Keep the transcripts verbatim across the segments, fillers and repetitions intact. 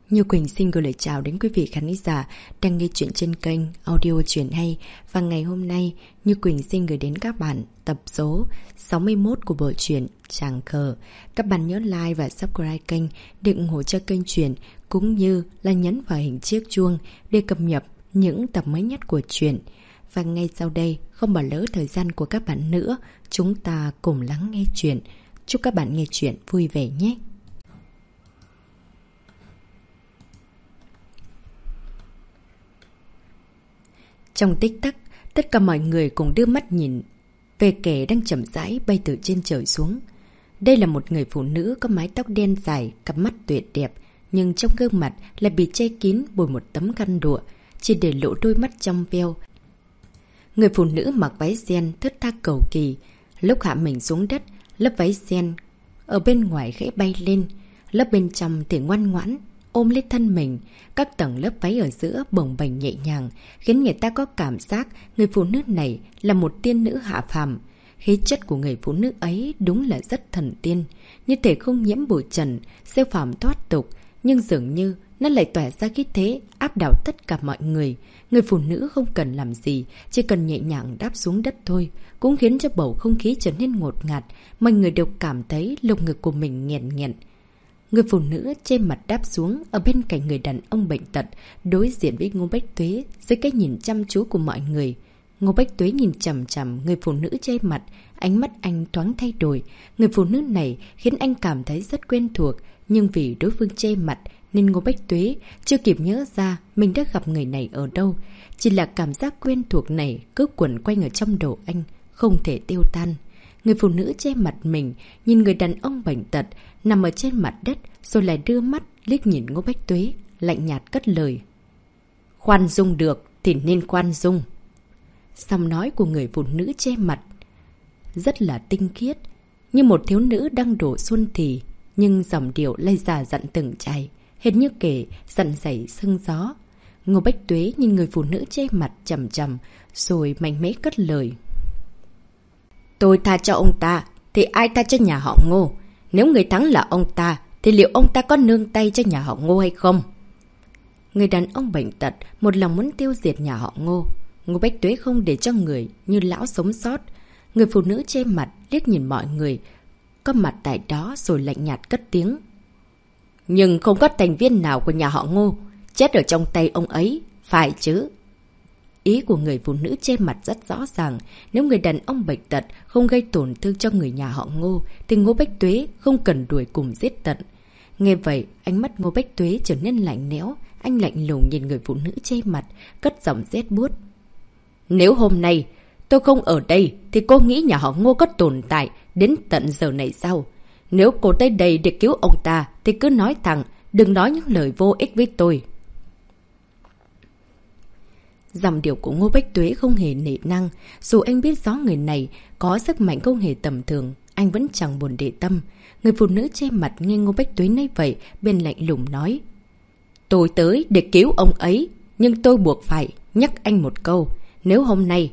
Như Quỳnh xin gửi lời chào đến quý vị khán giả đang nghe chuyện trên kênh Audio Chuyện Hay. Và ngày hôm nay, Như Quỳnh xin gửi đến các bạn tập số sáu mươi mốt của bộ truyện Tràng Khờ. Các bạn nhớ like và subscribe kênh để ủng hộ cho kênh truyện, cũng như là nhấn vào hình chiếc chuông để cập nhật những tập mới nhất của truyện. Và ngay sau đây, không bỏ lỡ thời gian của các bạn nữa, chúng ta cùng lắng nghe truyện. Chúc các bạn nghe truyện vui vẻ nhé! Trong tích tắc, tất cả mọi người cùng đưa mắt nhìn về kẻ đang chậm rãi bay từ trên trời xuống. Đây là một người phụ nữ có mái tóc đen dài, cặp mắt tuyệt đẹp, nhưng trong gương mặt lại bị che kín bởi một tấm khăn lụa, chỉ để lộ đôi mắt trong veo. Người phụ nữ mặc váy ren thướt tha cầu kỳ, lúc hạ mình xuống đất, lớp váy ren ở bên ngoài khẽ bay lên, lớp bên trong thì ngoan ngoãn ôm lấy thân mình. Các tầng lớp váy ở giữa bồng bềnh nhẹ nhàng, khiến người ta có cảm giác người phụ nữ này là một tiên nữ hạ phàm. Khí chất của người phụ nữ ấy đúng là rất thần tiên, như thể không nhiễm bụi trần, siêu phàm thoát tục, nhưng dường như nó lại tỏa ra khí thế áp đảo tất cả mọi người. Người phụ nữ không cần làm gì, chỉ cần nhẹ nhàng đáp xuống đất thôi, cũng khiến cho bầu không khí trở nên ngột ngạt. Mọi người đều cảm thấy lồng ngực của mình nghẹn nghẹn. Người phụ nữ trên mặt đáp xuống ở bên cạnh người đàn ông bệnh tật, đối diện với Ngô Bách Tuế dưới cái nhìn chăm chú của mọi người. Ngô Bách Tuế nhìn chằm chằm người phụ nữ trên mặt, ánh mắt anh thoáng thay đổi. Người phụ nữ này khiến anh cảm thấy rất quen thuộc, nhưng vì đối phương che mặt nên Ngô Bách Tuế chưa kịp nhớ ra mình đã gặp người này ở đâu. Chỉ là cảm giác quen thuộc này cứ quẩn quanh ở trong đầu anh, không thể tiêu tan. Người phụ nữ che mặt mình, nhìn người đàn ông bệnh tật nằm ở trên mặt đất, rồi lại đưa mắt liếc nhìn Ngô Bách Tuế, lạnh nhạt cất lời. Khoan dung được thì nên khoan dung. Giọng nói của người phụ nữ che mặt rất là tinh khiết, như một thiếu nữ đang đổ xuân thì, nhưng dòng điệu lây già dặn từng chày, hệt như kể dặn dày sương gió. Ngô Bách Tuế nhìn người phụ nữ che mặt chầm chầm, rồi mạnh mẽ cất lời. Tôi tha cho ông ta, thì ai tha cho nhà họ Ngô? Nếu người thắng là ông ta, thì liệu ông ta có nương tay cho nhà họ Ngô hay không? Người đàn ông bệnh tật một lòng muốn tiêu diệt nhà họ Ngô. Ngô Bách Tuế không để cho người như lão sống sót. Người phụ nữ che mặt liếc nhìn mọi người có mặt tại đó, rồi lạnh nhạt cất tiếng. Nhưng không có thành viên nào của nhà họ Ngô chết ở trong tay ông ấy, phải chứ? Ý của người phụ nữ che mặt rất rõ ràng. Nếu người đàn ông bệnh tật không gây tổn thương cho người nhà họ Ngô, thì Ngô Bách Tuế không cần đuổi cùng giết tận. Nghe vậy, ánh mắt Ngô Bách Tuế trở nên lạnh lẽo. Anh lạnh lùng nhìn người phụ nữ che mặt, cất giọng rét buốt. Nếu hôm nay tôi không ở đây, thì cô nghĩ nhà họ Ngô có tồn tại đến tận giờ này sao? Nếu cô tới đây để cứu ông ta, thì cứ nói thẳng, đừng nói những lời vô ích với tôi. Giọng điệu của Ngô Bách Tuế không hề nể năng. Dù anh biết rõ người này có sức mạnh không hề tầm thường, anh vẫn chẳng buồn để tâm. Người phụ nữ che mặt nghe Ngô Bách Tuế nói vậy, bên lạnh lùng nói. Tôi tới để cứu ông ấy, nhưng tôi buộc phải nhắc anh một câu. Nếu hôm nay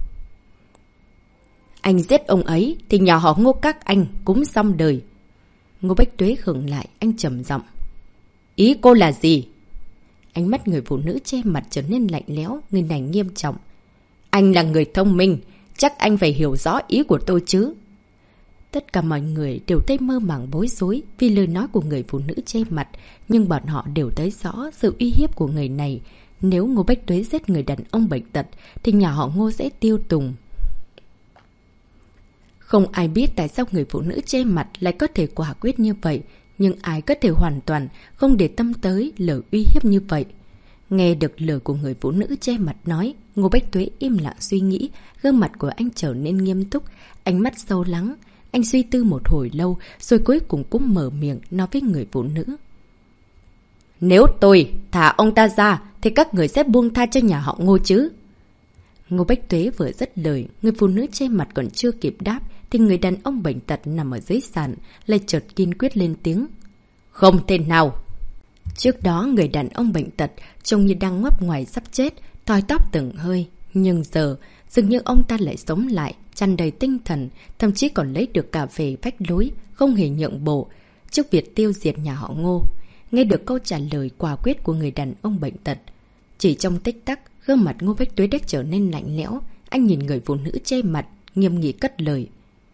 anh giết ông ấy, thì nhà họ Ngô các anh cũng xong đời. Ngô Bách Tuế khựng lại, anh trầm giọng. Ý cô là gì? Ánh mắt người phụ nữ che mặt trở nên lạnh lẽo, người này nghiêm trọng. Anh là người thông minh, chắc anh phải hiểu rõ ý của tôi chứ. Tất cả mọi người đều thấy mơ màng bối rối vì lời nói của người phụ nữ che mặt, nhưng bọn họ đều thấy rõ sự uy hiếp của người này. Nếu Ngô Bách Tuế giết người đàn ông bệnh tật, thì nhà họ Ngô sẽ tiêu tùng. Không ai biết tại sao người phụ nữ che mặt lại có thể quả quyết như vậy, nhưng ai có thể hoàn toàn không để tâm tới lời uy hiếp như vậy. Nghe được lời của người phụ nữ che mặt nói, Ngô Bách Tuế im lặng suy nghĩ, gương mặt của anh trở nên nghiêm túc, ánh mắt sâu lắng. Anh suy tư một hồi lâu, rồi cuối cùng cũng mở miệng nói với người phụ nữ. Nếu tôi thả ông ta ra, thì các người sẽ buông tha cho nhà họ Ngô chứ? Ngô Bách Tuế vừa dứt lời, người phụ nữ che mặt còn chưa kịp đáp, thì người đàn ông bệnh tật nằm ở dưới sàn lại chợt kiên quyết lên tiếng. Không thể nào! Trước đó người đàn ông bệnh tật trông như đang ngoắp ngoài sắp chết, thoi tóc từng hơi. Nhưng giờ dường như ông ta lại sống lại, tràn đầy tinh thần, thậm chí còn lấy được cà phê phách lối, không hề nhượng bộ trước việc tiêu diệt nhà họ Ngô. Nghe được câu trả lời quả quyết của người đàn ông bệnh tật, chỉ trong tích tắc, gương mặt Ngô Bách Tuế đã trở nên lạnh lẽo. Anh nhìn người phụ nữ che mặt, nghiêm nghị cất lời.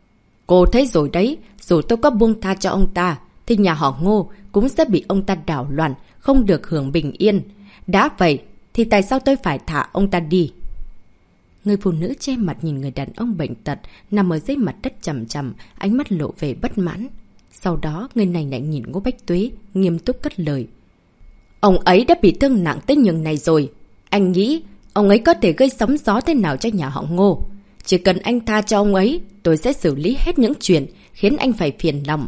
Cô thấy rồi đấy, dù tôi có buông tha cho ông ta, thì nhà họ Ngô cũng sẽ bị ông ta đảo loạn, không được hưởng bình yên. Đã vậy, thì tại sao tôi phải thả ông ta đi? Người phụ nữ che mặt nhìn người đàn ông bệnh tật, nằm ở dưới mặt đất chằm chằm, ánh mắt lộ vẻ bất mãn. Sau đó, người này lại nhìn Ngô Bách Tuế, nghiêm túc cất lời. Ông ấy đã bị thương nặng tới nhường này rồi. Anh nghĩ, ông ấy có thể gây sóng gió thế nào cho nhà họ Ngô? Chỉ cần anh tha cho ông ấy, tôi sẽ xử lý hết những chuyện khiến anh phải phiền lòng.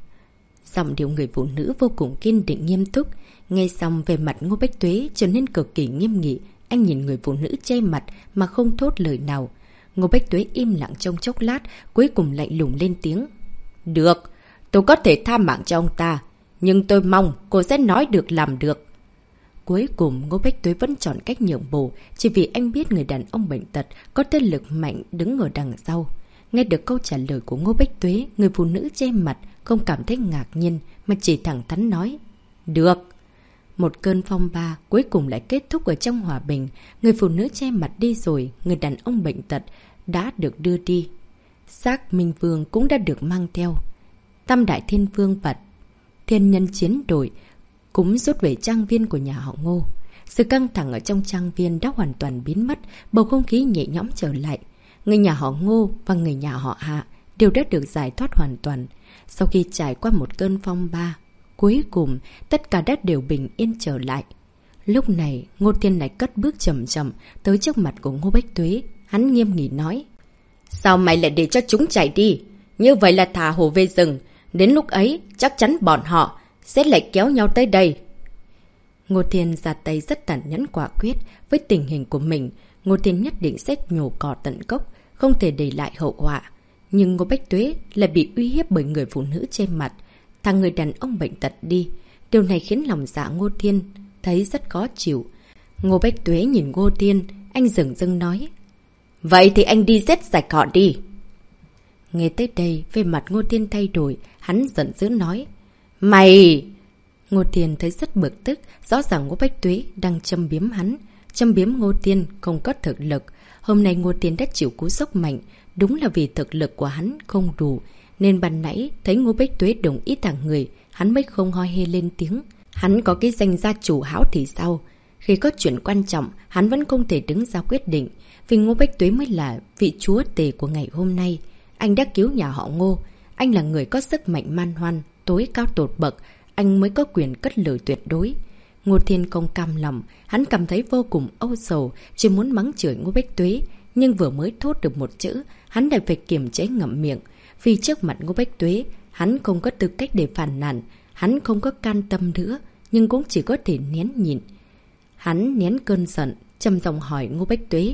Giọng điệu người phụ nữ vô cùng kiên định nghiêm túc. Nghe xong về mặt Ngô Bách Tuế trở nên cực kỳ nghiêm nghị. Anh nhìn người phụ nữ che mặt mà không thốt lời nào. Ngô Bách Tuế im lặng trong chốc lát, cuối cùng lạnh lùng lên tiếng. Được, tôi có thể tha mạng cho ông ta, nhưng tôi mong cô sẽ nói được làm được. Cuối cùng Ngô Bách Tuế vẫn chọn cách nhượng bộ, chỉ vì anh biết người đàn ông bệnh tật có thế lực mạnh đứng ở đằng sau. Nghe được câu trả lời của Ngô Bách Tuế, người phụ nữ che mặt không cảm thấy ngạc nhiên mà chỉ thẳng thắn nói. Được. Một cơn phong ba cuối cùng lại kết thúc ở trong hòa bình. Người phụ nữ che mặt đi rồi, người đàn ông bệnh tật đã được đưa đi. Xác Minh Vương cũng đã được mang theo. Tam Đại Thiên Vương và Thiên Nhân Chiến Đội cũng rút về trang viên của nhà họ Ngô. Sự căng thẳng ở trong trang viên đã hoàn toàn biến mất, bầu không khí nhẹ nhõm trở lại. Người nhà họ Ngô và người nhà họ Hạ đều đã được giải thoát hoàn toàn. Sau khi trải qua một cơn phong ba, cuối cùng tất cả đã đều bình yên trở lại. Lúc này Ngô Thiên lại cất bước chậm chậm tới trước mặt của Ngô Bách Tuế. Hắn nghiêm nghị nói. Sao mày lại để cho chúng chạy đi? Như vậy là thả hổ về rừng. Đến lúc ấy chắc chắn bọn họ sẽ lại kéo nhau tới đây. Ngô Thiên ra tay rất tàn nhẫn quả quyết. Với tình hình của mình, Ngô Thiên nhất định sẽ nhổ cỏ tận gốc, không thể để lại hậu họa. Nhưng Ngô Bách Tuế lại bị uy hiếp bởi người phụ nữ che mặt. Thằng người đàn ông bệnh tật đi. Điều này khiến lòng dạ Ngô Thiên thấy rất khó chịu. Ngô Bách Tuế nhìn Ngô Thiên, anh dửng dưng nói. Vậy thì anh đi giết sạch họ đi. Nghe tới đây, về mặt Ngô Thiên thay đổi, hắn giận dữ nói. Mày! Ngô Thiên thấy rất bực tức, rõ ràng Ngô Bách Tuế đang châm biếm hắn. Châm biếm Ngô Thiên không có thực lực. Hôm nay Ngô Thiên đã chịu cú sốc mạnh, đúng là vì thực lực của hắn không đủ. Nên ban nãy thấy Ngô Bách Tuế đồng ý thẳng người, hắn mới không hoi hê lên tiếng. Hắn có cái danh gia chủ hão thì sao? Khi có chuyện quan trọng, hắn vẫn không thể đứng ra quyết định. Vì Ngô Bách Tuế mới là vị chúa tể của ngày hôm nay. Anh đã cứu nhà họ Ngô. Anh là người có sức mạnh man hoan, tối cao tột bậc. Anh mới có quyền cất lời tuyệt đối. Ngô Thiên không cam lòng. Hắn cảm thấy vô cùng âu sầu, chỉ muốn mắng chửi Ngô Bách Tuế. Nhưng vừa mới thốt được một chữ, hắn lại phải kiềm chế ngậm miệng. Vì trước mặt Ngô Bách Tuế, hắn không có tư cách để phàn nàn. Hắn không có can tâm nữa, nhưng cũng chỉ có thể nén nhịn. Hắn nén cơn giận, trầm giọng hỏi Ngô Bách Tuế.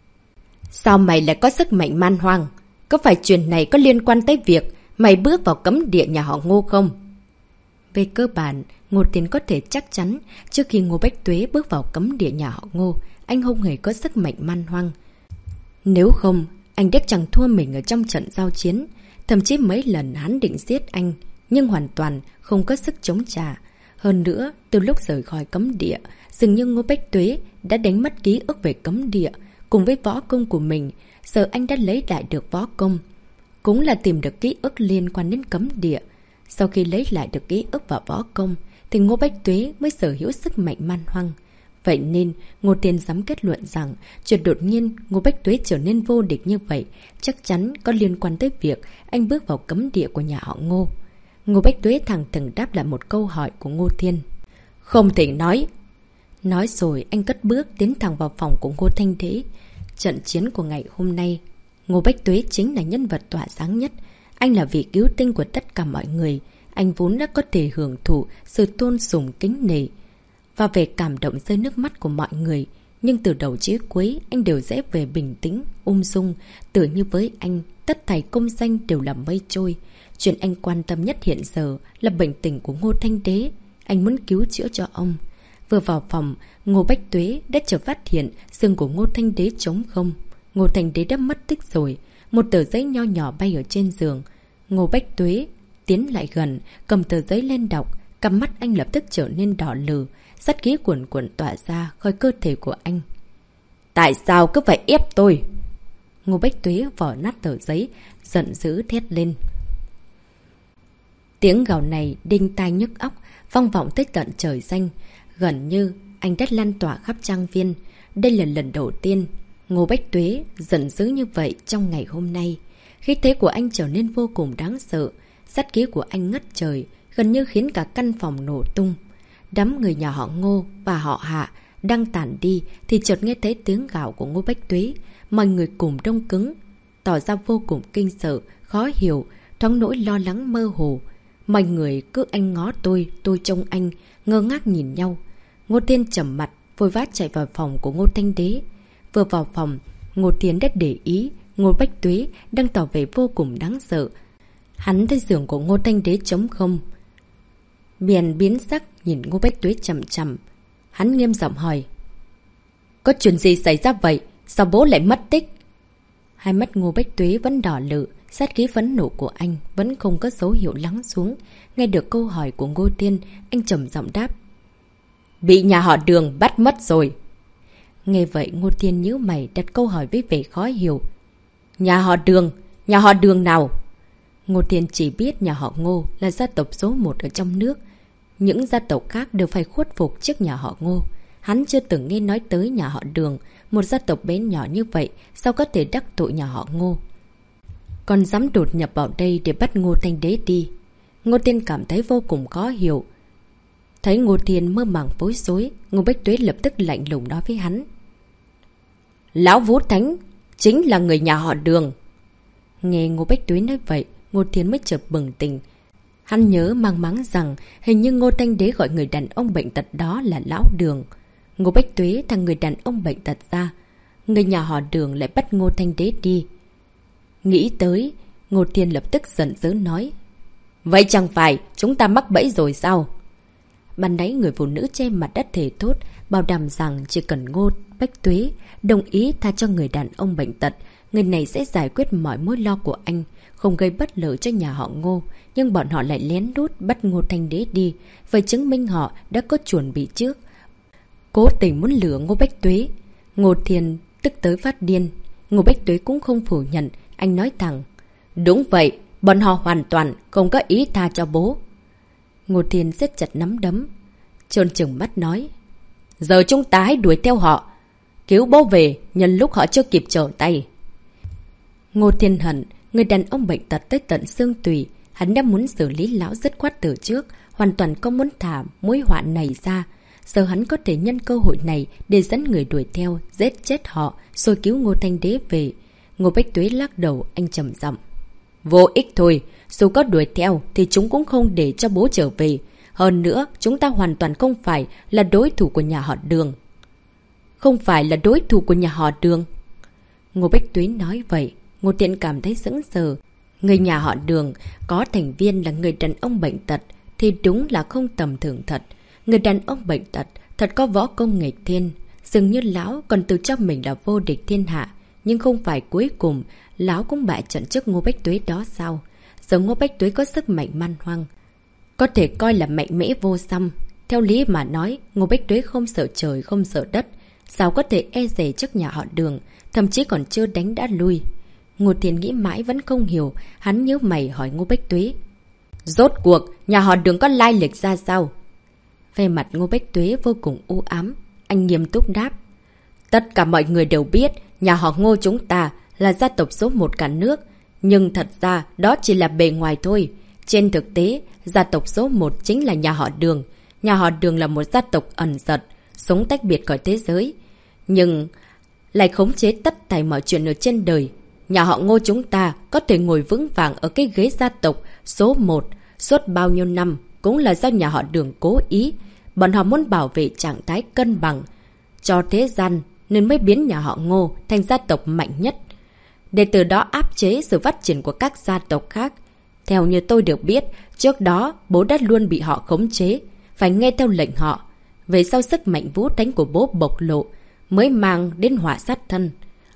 Sao mày lại có sức mạnh man hoang? Có phải chuyện này có liên quan tới việc mày bước vào cấm địa nhà họ Ngô không? Về cơ bản, Ngô Thiên có thể chắc chắn trước khi Ngô Bách Tuế bước vào cấm địa nhà họ Ngô, anh không hề có sức mạnh man hoang. Nếu không, anh đã chẳng thua mình ở trong trận giao chiến. Thậm chí mấy lần hắn định giết anh, nhưng hoàn toàn không có sức chống trả. Hơn nữa, từ lúc rời khỏi cấm địa, dường như Ngô Bách Tuế đã đánh mất ký ức về cấm địa. Cùng với võ công của mình, giờ anh đã lấy lại được võ công. Cũng là tìm được ký ức liên quan đến cấm địa. Sau khi lấy lại được ký ức và võ công, thì Ngô Bách Tuế mới sở hữu sức mạnh man hoang. Vậy nên, Ngô Thiên dám kết luận rằng, chuyện đột nhiên Ngô Bách Tuế trở nên vô địch như vậy, chắc chắn có liên quan tới việc anh bước vào cấm địa của nhà họ Ngô. Ngô Bách Tuế thẳng thừng đáp lại một câu hỏi của Ngô Thiên. Không thể nói. Nói rồi anh cất bước tiến thẳng vào phòng của Ngô Thanh Đế. Trận chiến của ngày hôm nay, Ngô Bách Tuế chính là nhân vật tỏa sáng nhất. Anh là vị cứu tinh của tất cả mọi người. Anh vốn đã có thể hưởng thụ sự tôn sùng kính nể và về cảm động rơi nước mắt của mọi người. Nhưng từ đầu chí cuối, anh đều dễ về bình tĩnh, ung dung. Tự như với anh, tất thảy công danh đều là mây trôi. Chuyện anh quan tâm nhất hiện giờ là bệnh tình của Ngô Thanh Đế. Anh muốn cứu chữa cho ông. Vừa vào phòng, Ngô Bách Tuế đã chợt phát hiện giường của Ngô Thanh Đế trống không. Ngô Thanh Đế đã mất tích rồi. Một tờ giấy nho nhỏ bay ở trên giường. Ngô Bách Tuế tiến lại gần, cầm tờ giấy lên đọc. Cặp mắt anh lập tức trở nên đỏ lừ, sát khí cuồn cuộn tỏa ra khỏi cơ thể của anh. Tại sao cứ phải ép tôi? Ngô Bách Tuế vỏ nát tờ giấy, giận dữ thét lên. Tiếng gào này đinh tai nhức óc, vang vọng tới tận trời xanh. Gần như anh đã lan tỏa khắp trang viên. Đây là lần đầu tiên Ngô Bách Tuế giận dữ như vậy trong ngày hôm nay. Khí thế của anh trở nên vô cùng đáng sợ. Sát khí của anh ngất trời, gần như khiến cả căn phòng nổ tung. Đám người nhà họ Ngô và họ Hạ đang tản đi thì chợt nghe thấy tiếng gào của Ngô Bách Tuế. Mọi người cùng đông cứng, tỏ ra vô cùng kinh sợ, khó hiểu, thoáng nỗi lo lắng mơ hồ. Mọi người cứ anh ngó tôi, tôi trông anh, ngơ ngác nhìn nhau. Ngô Tiên trầm mặt, vội vã chạy vào phòng của Ngô Thanh Đế. Vừa vào phòng, Ngô Tiên đã để ý Ngô Bách Tuế đang tỏ vẻ vô cùng đáng sợ. Hắn thấy giường của Ngô Thanh Đế trống không. Bèn biến sắc nhìn Ngô Bách Tuế chằm chằm. Hắn nghiêm giọng hỏi. Có chuyện gì xảy ra vậy? Sao bố lại mất tích? Hai mắt Ngô Bách Tuế vẫn đỏ lự, sát khí phẫn nộ của anh vẫn không có dấu hiệu lắng xuống. Nghe được câu hỏi của Ngô Tiên, anh trầm giọng đáp. Bị nhà họ Đường bắt mất rồi. Nghe vậy Ngô Tiên nhíu mày đặt câu hỏi với vẻ khó hiểu. Nhà họ Đường? Nhà họ Đường nào? Ngô Tiên chỉ biết nhà họ Ngô là gia tộc số một ở trong nước. Những gia tộc khác đều phải khuất phục trước nhà họ Ngô. Hắn chưa từng nghe nói tới nhà họ Đường. Một gia tộc bé nhỏ như vậy sao có thể đắc tội nhà họ Ngô? Còn dám đột nhập vào đây để bắt Ngô Thanh Đế đi. Ngô Tiên cảm thấy vô cùng khó hiểu. Thấy Ngô Tiên mơ màng bối rối, Ngô Bách Tuế lập tức lạnh lùng nói với hắn. Lão Vũ Thánh chính là người nhà họ Đường. Nghe Ngô Bách Tuế nói vậy, Ngô Tiên mới chợt bừng tỉnh. Hắn nhớ mang máng rằng hình như Ngô Thanh Đế gọi người đàn ông bệnh tật đó là Lão Đường. Ngô Bách Tuế thằng người đàn ông bệnh tật ra. Người nhà họ Đường lại bắt Ngô Thanh Đế đi. Nghĩ tới, Ngô Tiên lập tức giận dữ nói. Vậy chẳng phải chúng ta mắc bẫy rồi sao? Ban nãy người phụ nữ che mặt đất thề thốt, bảo đảm rằng chỉ cần Ngô Bách Tuế đồng ý tha cho người đàn ông bệnh tật, người này sẽ giải quyết mọi mối lo của anh, không gây bất lợi cho nhà họ Ngô. Nhưng bọn họ lại lén lút bắt Ngô Thanh Đế đi, vậy chứng minh họ đã có chuẩn bị trước. Cố tình muốn lừa Ngô Bách Tuế. Ngô Thiên tức tới phát điên. Ngô Bách Tuế cũng không phủ nhận. Anh nói thẳng. Đúng vậy, bọn họ hoàn toàn không có ý tha cho bố. Ngô Thiên siết chặt nắm đấm, trơn trừng mắt nói. Giờ chúng ta hãy đuổi theo họ, cứu bố về nhân lúc họ chưa kịp trở tay. Ngô Thiên hận người đàn ông bệnh tật tới tận xương tùy. Hắn đã muốn xử lý lão dứt khoát từ trước, hoàn toàn không muốn thả mối họa này ra. Giờ hắn có thể nhân cơ hội này để dẫn người đuổi theo, giết chết họ, rồi cứu Ngô Thanh Đế về. Ngô Bách Tuế lắc đầu, anh trầm giọng. Vô ích thôi, dù có đuổi theo thì chúng cũng không để cho bố trở về. Hơn nữa, chúng ta hoàn toàn không phải là đối thủ của nhà họ Đường. Không phải là đối thủ của nhà họ Đường. Ngô Bách Tuế nói vậy, Ngô Tiện cảm thấy sững sờ. Người nhà họ Đường có thành viên là người đàn ông bệnh tật thì đúng là không tầm thường thật. Người đàn ông bệnh tật thật có võ công nghịch thiên. Dường như lão còn tự cho mình là vô địch thiên hạ. Nhưng không phải cuối cùng lão cũng bại trận trước Ngô Bách Tuế đó sao? Giờ Ngô Bách Tuế có sức mạnh man hoang, có thể coi là mạnh mẽ vô song. Theo lý mà nói, Ngô Bách Tuế không sợ trời không sợ đất, sao có thể e dè trước nhà họ Đường, thậm chí còn chưa đánh đã lui. Ngô Thiên nghĩ mãi vẫn không hiểu, hắn nhíu mày hỏi Ngô Bách Tuế. Rốt cuộc, nhà họ Đường có lai lịch ra sao? Về mặt Ngô Bách Tuế vô cùng u ám, anh nghiêm túc đáp. Tất cả mọi người đều biết nhà họ Ngô chúng ta là gia tộc số một cả nước, nhưng thật ra đó chỉ là bề ngoài thôi. Trên thực tế, gia tộc số một chính là nhà họ Đường. Nhà họ Đường là một gia tộc ẩn giật, sống tách biệt khỏi thế giới, nhưng lại khống chế tất thảy mọi chuyện ở trên đời. Nhà họ Ngô chúng ta có thể ngồi vững vàng ở cái ghế gia tộc số một suốt bao nhiêu năm cũng là do nhà họ Đường cố ý. Bọn họ muốn bảo vệ trạng thái cân bằng cho thế gian nên mới biến nhà họ Ngô thành gia tộc mạnh nhất, để từ đó áp chế sự phát triển của các gia tộc khác. Theo như tôi được biết, trước đó bố đã luôn bị họ khống chế, phải nghe theo lệnh họ. Về sau sức mạnh vũ thánh của bố bộc lộ mới mang đến họa sát thân.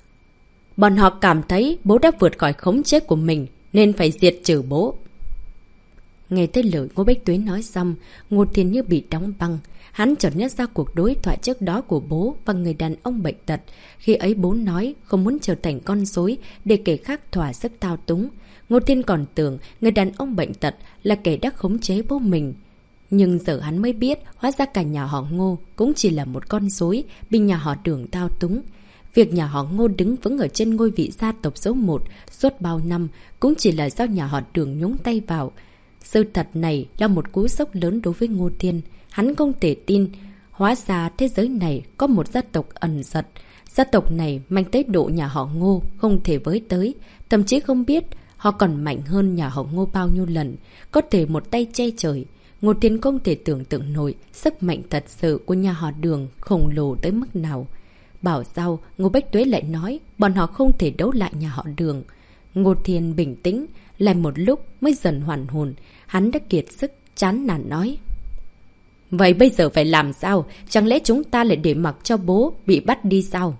Bọn họ cảm thấy bố đã vượt khỏi khống chế của mình nên phải diệt trừ bố. Nghe tới lời Ngô Bách Tuế nói xong, Ngô Thiên như bị đóng băng. Hắn chợt nhớ ra cuộc đối thoại trước đó của bố và người đàn ông bệnh tật. Khi ấy bố nói không muốn trở thành con rối để kẻ khác thỏa sức thao túng. Ngô Thiên còn tưởng người đàn ông bệnh tật là kẻ đã khống chế bố mình. Nhưng giờ hắn mới biết, hóa ra cả nhà họ Ngô cũng chỉ là một con rối bị nhà họ Đường thao túng. Việc nhà họ Ngô đứng vững ở trên ngôi vị gia tộc số một suốt bao năm cũng chỉ là do nhà họ Đường nhúng tay vào. Sự thật này là một cú sốc lớn đối với Ngô Thiên. Hắn không thể tin, hóa ra thế giới này có một gia tộc ẩn giật. Gia tộc này mạnh tới độ nhà họ Ngô không thể với tới, thậm chí không biết họ còn mạnh hơn nhà họ Ngô bao nhiêu lần, có thể một tay che trời. Ngô Thiên không thể tưởng tượng nổi sức mạnh thật sự của nhà họ Đường khổng lồ tới mức nào. Bảo sao Ngô Bách Tuế lại nói bọn họ không thể đấu lại nhà họ Đường. Ngô Thiên bình tĩnh, lại một lúc mới dần hoàn hồn. Hắn đã kiệt sức, chán nản nói. Vậy bây giờ phải làm sao? Chẳng lẽ chúng ta lại để mặc cho bố bị bắt đi sao?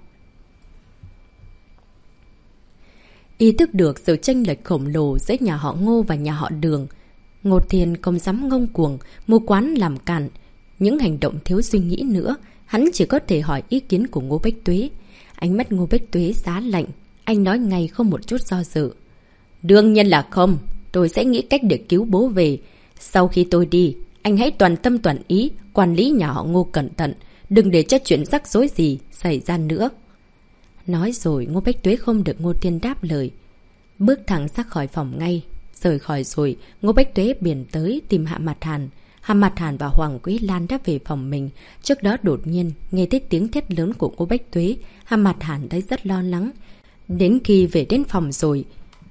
Ý thức được sự chênh lệch khổng lồ giữa nhà họ Ngô và nhà họ Đường, Ngô Thiên không dám ngông cuồng, mưu quán làm cản. Những hành động thiếu suy nghĩ nữa, hắn chỉ có thể hỏi ý kiến của Ngô Bách Tuế. Ánh mắt Ngô Bách Tuế giá lạnh, anh nói ngay không một chút do dự. Đương nhiên là không, tôi sẽ nghĩ cách để cứu bố về. Sau khi tôi đi, anh hãy toàn tâm toàn ý, quản lý nhà họ Ngô cẩn thận, đừng để cho chuyện rắc rối gì xảy ra nữa. Nói rồi Ngô Bách Tuế không được Ngô Thiên đáp lời. Bước thẳng ra khỏi phòng ngay. Rời khỏi rồi, Ngô Bách Tuế biển tới tìm Hạ Mạt Hàn. Hạ Mạt Hàn và Hoàng Quý Lan đã về phòng mình. Trước đó đột nhiên, nghe thấy tiếng thét lớn của Ngô Bách Tuế, Hạ Mạt Hàn thấy rất lo lắng. Đến khi về đến phòng rồi,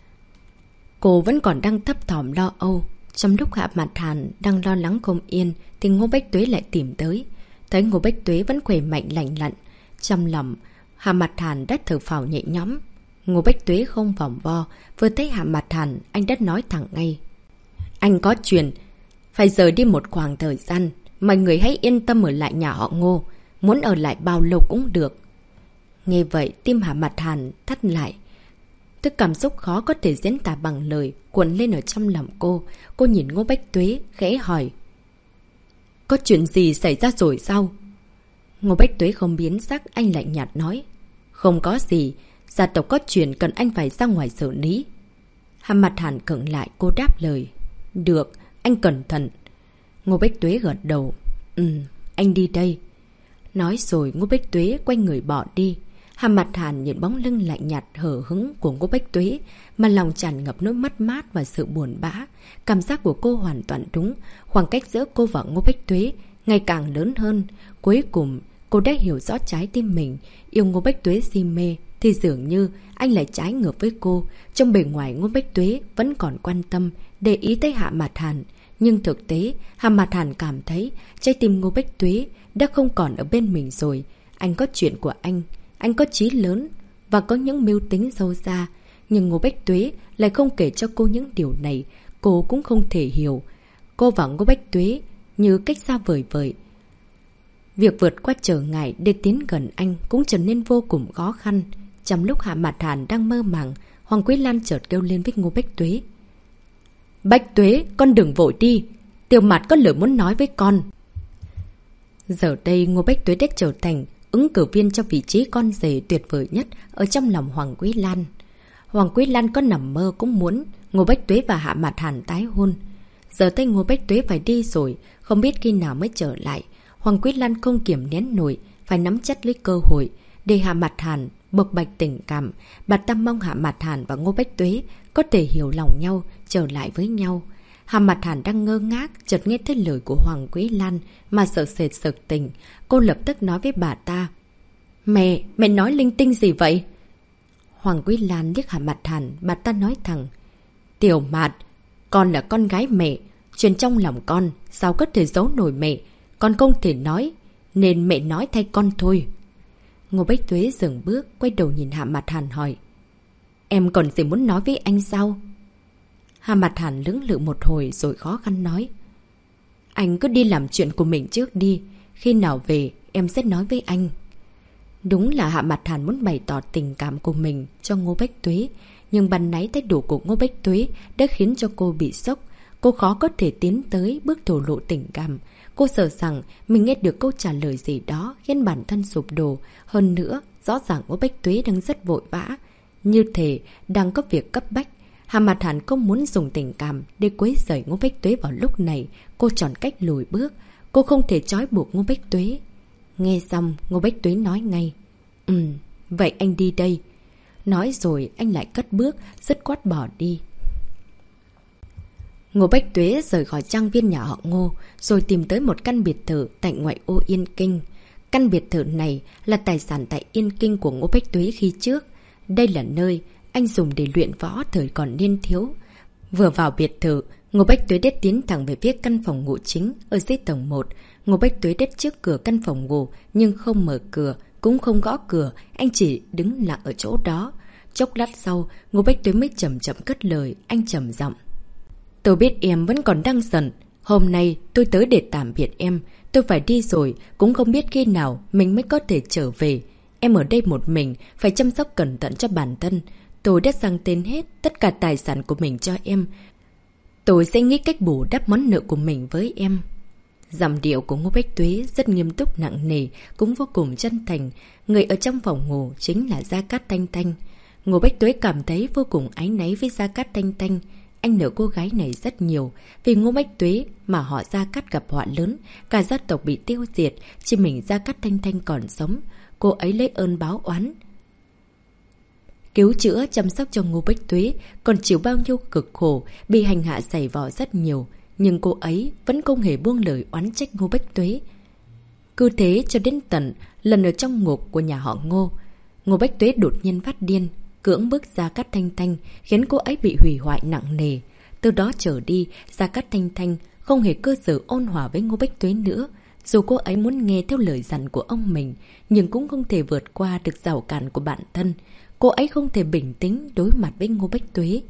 cô vẫn còn đang thấp thỏm lo âu. Trong lúc Hạ Mạt Hàn đang lo lắng không yên, thì Ngô Bách Tuế lại tìm tới. Thấy Ngô Bách Tuế vẫn khỏe mạnh lành lặn. Trong lòng, Hạ Mạt Hàn đã thở phào nhẹ nhõm. Ngô Bách Tuế không vòng vo, vừa thấy Hạ Mạt Hàn, anh đã nói thẳng ngay. Anh có chuyện, phải rời đi một khoảng thời gian, mọi người hãy yên tâm ở lại nhà họ Ngô, muốn ở lại bao lâu cũng được. Nghe vậy, tim Hạ Mạt Hàn thắt lại. Tức cảm xúc khó có thể diễn tả bằng lời, cuộn lên ở trong lòng cô. Cô nhìn Ngô Bách Tuế, khẽ hỏi. Có chuyện gì xảy ra rồi sao? Ngô Bách Tuế không biến sắc, anh lạnh nhạt nói. Không có gì, gia tộc có chuyện cần anh phải ra ngoài xử lý. Hạ Mạt Hàn cứng lại, cô đáp lời. Được, anh cẩn thận. Ngô Bách Tuế gật đầu. Ừ, anh đi đây. Nói rồi Ngô Bách Tuế quay người bỏ đi. Hạ Mạt Hàn nhìn bóng lưng lạnh nhạt hờ hững của Ngô Bách Tuế mà lòng tràn ngập nỗi mất mát và sự buồn bã. Cảm giác của cô hoàn toàn đúng. Khoảng cách giữa cô và Ngô Bách Tuế ngày càng lớn hơn. Cuối cùng cô đã hiểu rõ trái tim mình. Yêu Ngô Bách Tuế si mê thì dường như anh lại trái ngược với cô. Trong bề ngoài Ngô Bách Tuế vẫn còn quan tâm, để ý tới Hạ Mạt Hàn. Nhưng thực tế Hạ Mạt Hàn cảm thấy trái tim Ngô Bách Tuế đã không còn ở bên mình rồi. Anh có chuyện của anh, anh có chí lớn và có những mưu tính sâu xa. Nhưng Ngô Bách Tuế lại không kể cho cô những điều này. Cô cũng không thể hiểu. Cô và Ngô Bách Tuế như cách xa vời vời. Việc vượt qua trở ngại để tiến gần anh cũng trở nên vô cùng khó khăn. Trong lúc Hạ Mạt Hàn đang mơ màng, Hoàng Quý Lan chợt kêu lên với Ngô Bách Tuế. Bách Tuế, con đừng vội đi. Tiểu Mạt có lời muốn nói với con. Giờ đây Ngô Bách Tuế đã trở thành ứng cử viên cho vị trí con rể tuyệt vời nhất ở trong lòng Hoàng Quý Lan. Hoàng Quý Lan có nằm mơ cũng muốn Ngô Bách Tuế và Hạ Mạt Hàn tái hôn. Giờ tay Ngô Bách Tuế phải đi rồi, không biết khi nào mới trở lại. Hoàng Quý Lan không kiềm nén nổi, phải nắm chắc lấy cơ hội để Hạ Mạt Hàn bộc bạch tình cảm. Bà ta mong Hạ Mạt Hàn và Ngô Bách Tuế có thể hiểu lòng nhau, trở lại với nhau. Hạ Mạt Hàn đang ngơ ngác, chợt nghe thấy lời của Hoàng Quý Lan mà sợ sệt sực tỉnh. Cô lập tức nói với bà ta. Mẹ, mẹ nói linh tinh gì vậy? Hoàng Quý Lan liếc Hạ Mạt Hàn, bà ta nói thẳng. Tiểu Mạt, con là con gái mẹ, chuyện trong lòng con sao có thể giấu nổi mẹ, con không thể nói, nên mẹ nói thay con thôi. Ngô Bách Tuế dừng bước, quay đầu nhìn Hạ Mạt Hàn hỏi. Em còn gì muốn nói với anh sao? Hạ Mạt Hàn lưỡng lự một hồi rồi khó khăn nói. Anh cứ đi làm chuyện của mình trước đi, khi nào về em sẽ nói với anh. Đúng là Hạ Mạt Hàn muốn bày tỏ tình cảm của mình cho Ngô Bách Tuế, nhưng ban nãy thái độ của Ngô Bách Tuế đã khiến cho cô bị sốc. cô khó có thể tiến tới bước thổ lộ tình cảm. Cô sợ rằng mình nghe được câu trả lời gì đó khiến bản thân sụp đổ. Hơn nữa, rõ ràng Ngô Bách Tuế đang rất vội vã. Như thể đang có việc cấp bách. Hà Mặt Hàn không muốn dùng tình cảm để quấy rầy Ngô Bách Tuế vào lúc này. Cô chọn cách lùi bước. Cô không thể trói buộc Ngô Bách Tuế. Nghe xong, Ngô Bách Tuế nói ngay. Ừ, vậy anh đi đây. Nói rồi anh lại cất bước, dứt khoát bỏ đi. Ngô Bách Tuế rời khỏi trang viên nhà họ Ngô, rồi tìm tới một căn biệt thự tại ngoại ô Yên Kinh. Căn biệt thự này là tài sản tại Yên Kinh của Ngô Bách Tuế khi trước. Đây là nơi anh dùng để luyện võ thời còn niên thiếu. Vừa vào biệt thự, Ngô Bách Tuế đết tiến thẳng về phía căn phòng ngủ chính ở dưới tầng một. Ngô Bách Tuế đết trước cửa căn phòng ngủ nhưng không mở cửa, cũng không gõ cửa, anh chỉ đứng lặng ở chỗ đó. Chốc lát sau, Ngô Bách Tuế mới chậm chậm cất lời, anh trầm giọng. Tôi biết em vẫn còn đang giận. Hôm nay tôi tới để tạm biệt em. Tôi phải đi rồi, cũng không biết khi nào mình mới có thể trở về. Em ở đây một mình, phải chăm sóc cẩn thận cho bản thân. Tôi đã sang tên hết tất cả tài sản của mình cho em. Tôi sẽ nghĩ cách bù đắp món nợ của mình với em. Giọng điệu của Ngô Bách Tuế rất nghiêm túc nặng nề, cũng vô cùng chân thành. Người ở trong phòng ngủ chính là Gia Cát Thanh Thanh. Ngô Bách Tuế cảm thấy vô cùng áy náy với Gia Cát Thanh Thanh. Anh nợ cô gái này rất nhiều. Vì Ngô Bách Tuế mà họ Gia Cát gặp họa lớn, cả gia tộc bị tiêu diệt, chỉ mình Gia Cát Thanh Thanh còn sống. Cô ấy lấy ơn báo oán, cứu chữa chăm sóc cho Ngô Bách Tuế, còn chịu bao nhiêu cực khổ, bị hành hạ giày vò rất nhiều. Nhưng cô ấy vẫn không hề buông lời oán trách Ngô Bách Tuế. Cứ thế cho đến tận lần ở trong ngục của nhà họ Ngô, Ngô Bách Tuế đột nhiên phát điên, cưỡng bức Gia Cát Thanh Thanh, khiến cô ấy bị hủy hoại nặng nề. Từ đó trở đi, Gia Cát Thanh Thanh không hề cơ sở ôn hòa với Ngô Bách Tuế nữa. Dù cô ấy muốn nghe theo lời dặn của ông mình, nhưng cũng không thể vượt qua được rào cản của bản thân. Cô ấy không thể bình tĩnh đối mặt với Ngô Bách Tuế.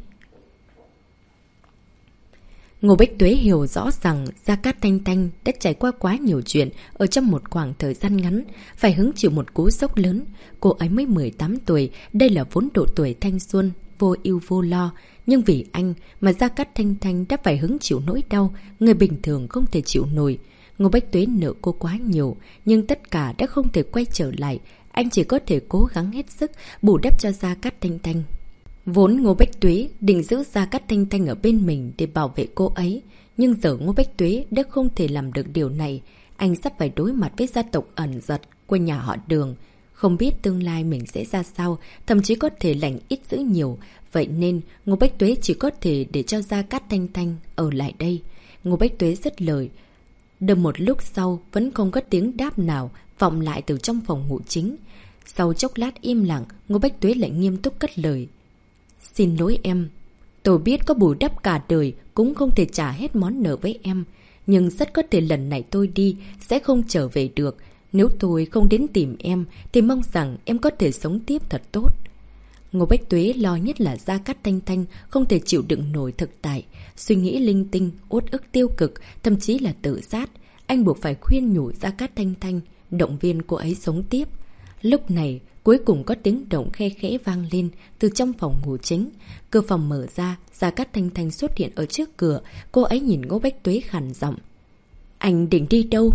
Ngô Bách Tuế hiểu rõ rằng Gia Cát Thanh Thanh đã trải qua quá nhiều chuyện ở trong một khoảng thời gian ngắn, phải hứng chịu một cú sốc lớn. Cô ấy mới mười tám tuổi, đây là vốn độ tuổi thanh xuân, vô ưu vô lo. Nhưng vì anh mà Gia Cát Thanh Thanh đã phải hứng chịu nỗi đau, người bình thường không thể chịu nổi. Ngô Bách Tuế nợ cô quá nhiều, nhưng tất cả đã không thể quay trở lại. Anh chỉ có thể cố gắng hết sức bù đắp cho Gia Cát Thanh Thanh. Vốn Ngô Bách Tuế định giữ Gia Cát Thanh Thanh ở bên mình để bảo vệ cô ấy, nhưng giờ Ngô Bách Tuế đã không thể làm được điều này. Anh sắp phải đối mặt với gia tộc ẩn giật của nhà họ Đường. Không biết tương lai mình sẽ ra sao, thậm chí có thể lành ít giữ nhiều. Vậy nên Ngô Bách Tuế chỉ có thể để cho Gia Cát Thanh Thanh ở lại đây. Ngô Bách Tuế dứt lời. Đợi một lúc sau vẫn không có tiếng đáp nào vọng lại từ trong phòng ngủ chính. Sau chốc lát im lặng, Ngô Bách Tuế lại nghiêm túc cất lời. Xin lỗi em. Tôi biết có bù đắp cả đời cũng không thể trả hết món nợ với em. Nhưng rất có thể lần này tôi đi sẽ không trở về được. Nếu tôi không đến tìm em thì mong rằng em có thể sống tiếp thật tốt. Ngô Bách Tuế lo nhất là Gia Cát Thanh Thanh không thể chịu đựng nổi thực tại. Suy nghĩ linh tinh, uất ức tiêu cực, thậm chí là tự sát. Anh buộc phải khuyên nhủ Gia Cát Thanh Thanh, động viên cô ấy sống tiếp. Lúc này, cuối cùng có tiếng động khe khẽ vang lên từ trong phòng ngủ chính. Cửa phòng mở ra, Gia Cát Thanh Thanh xuất hiện ở trước cửa. Cô ấy nhìn Ngô Bách Tuế khàn giọng. Anh định đi đâu?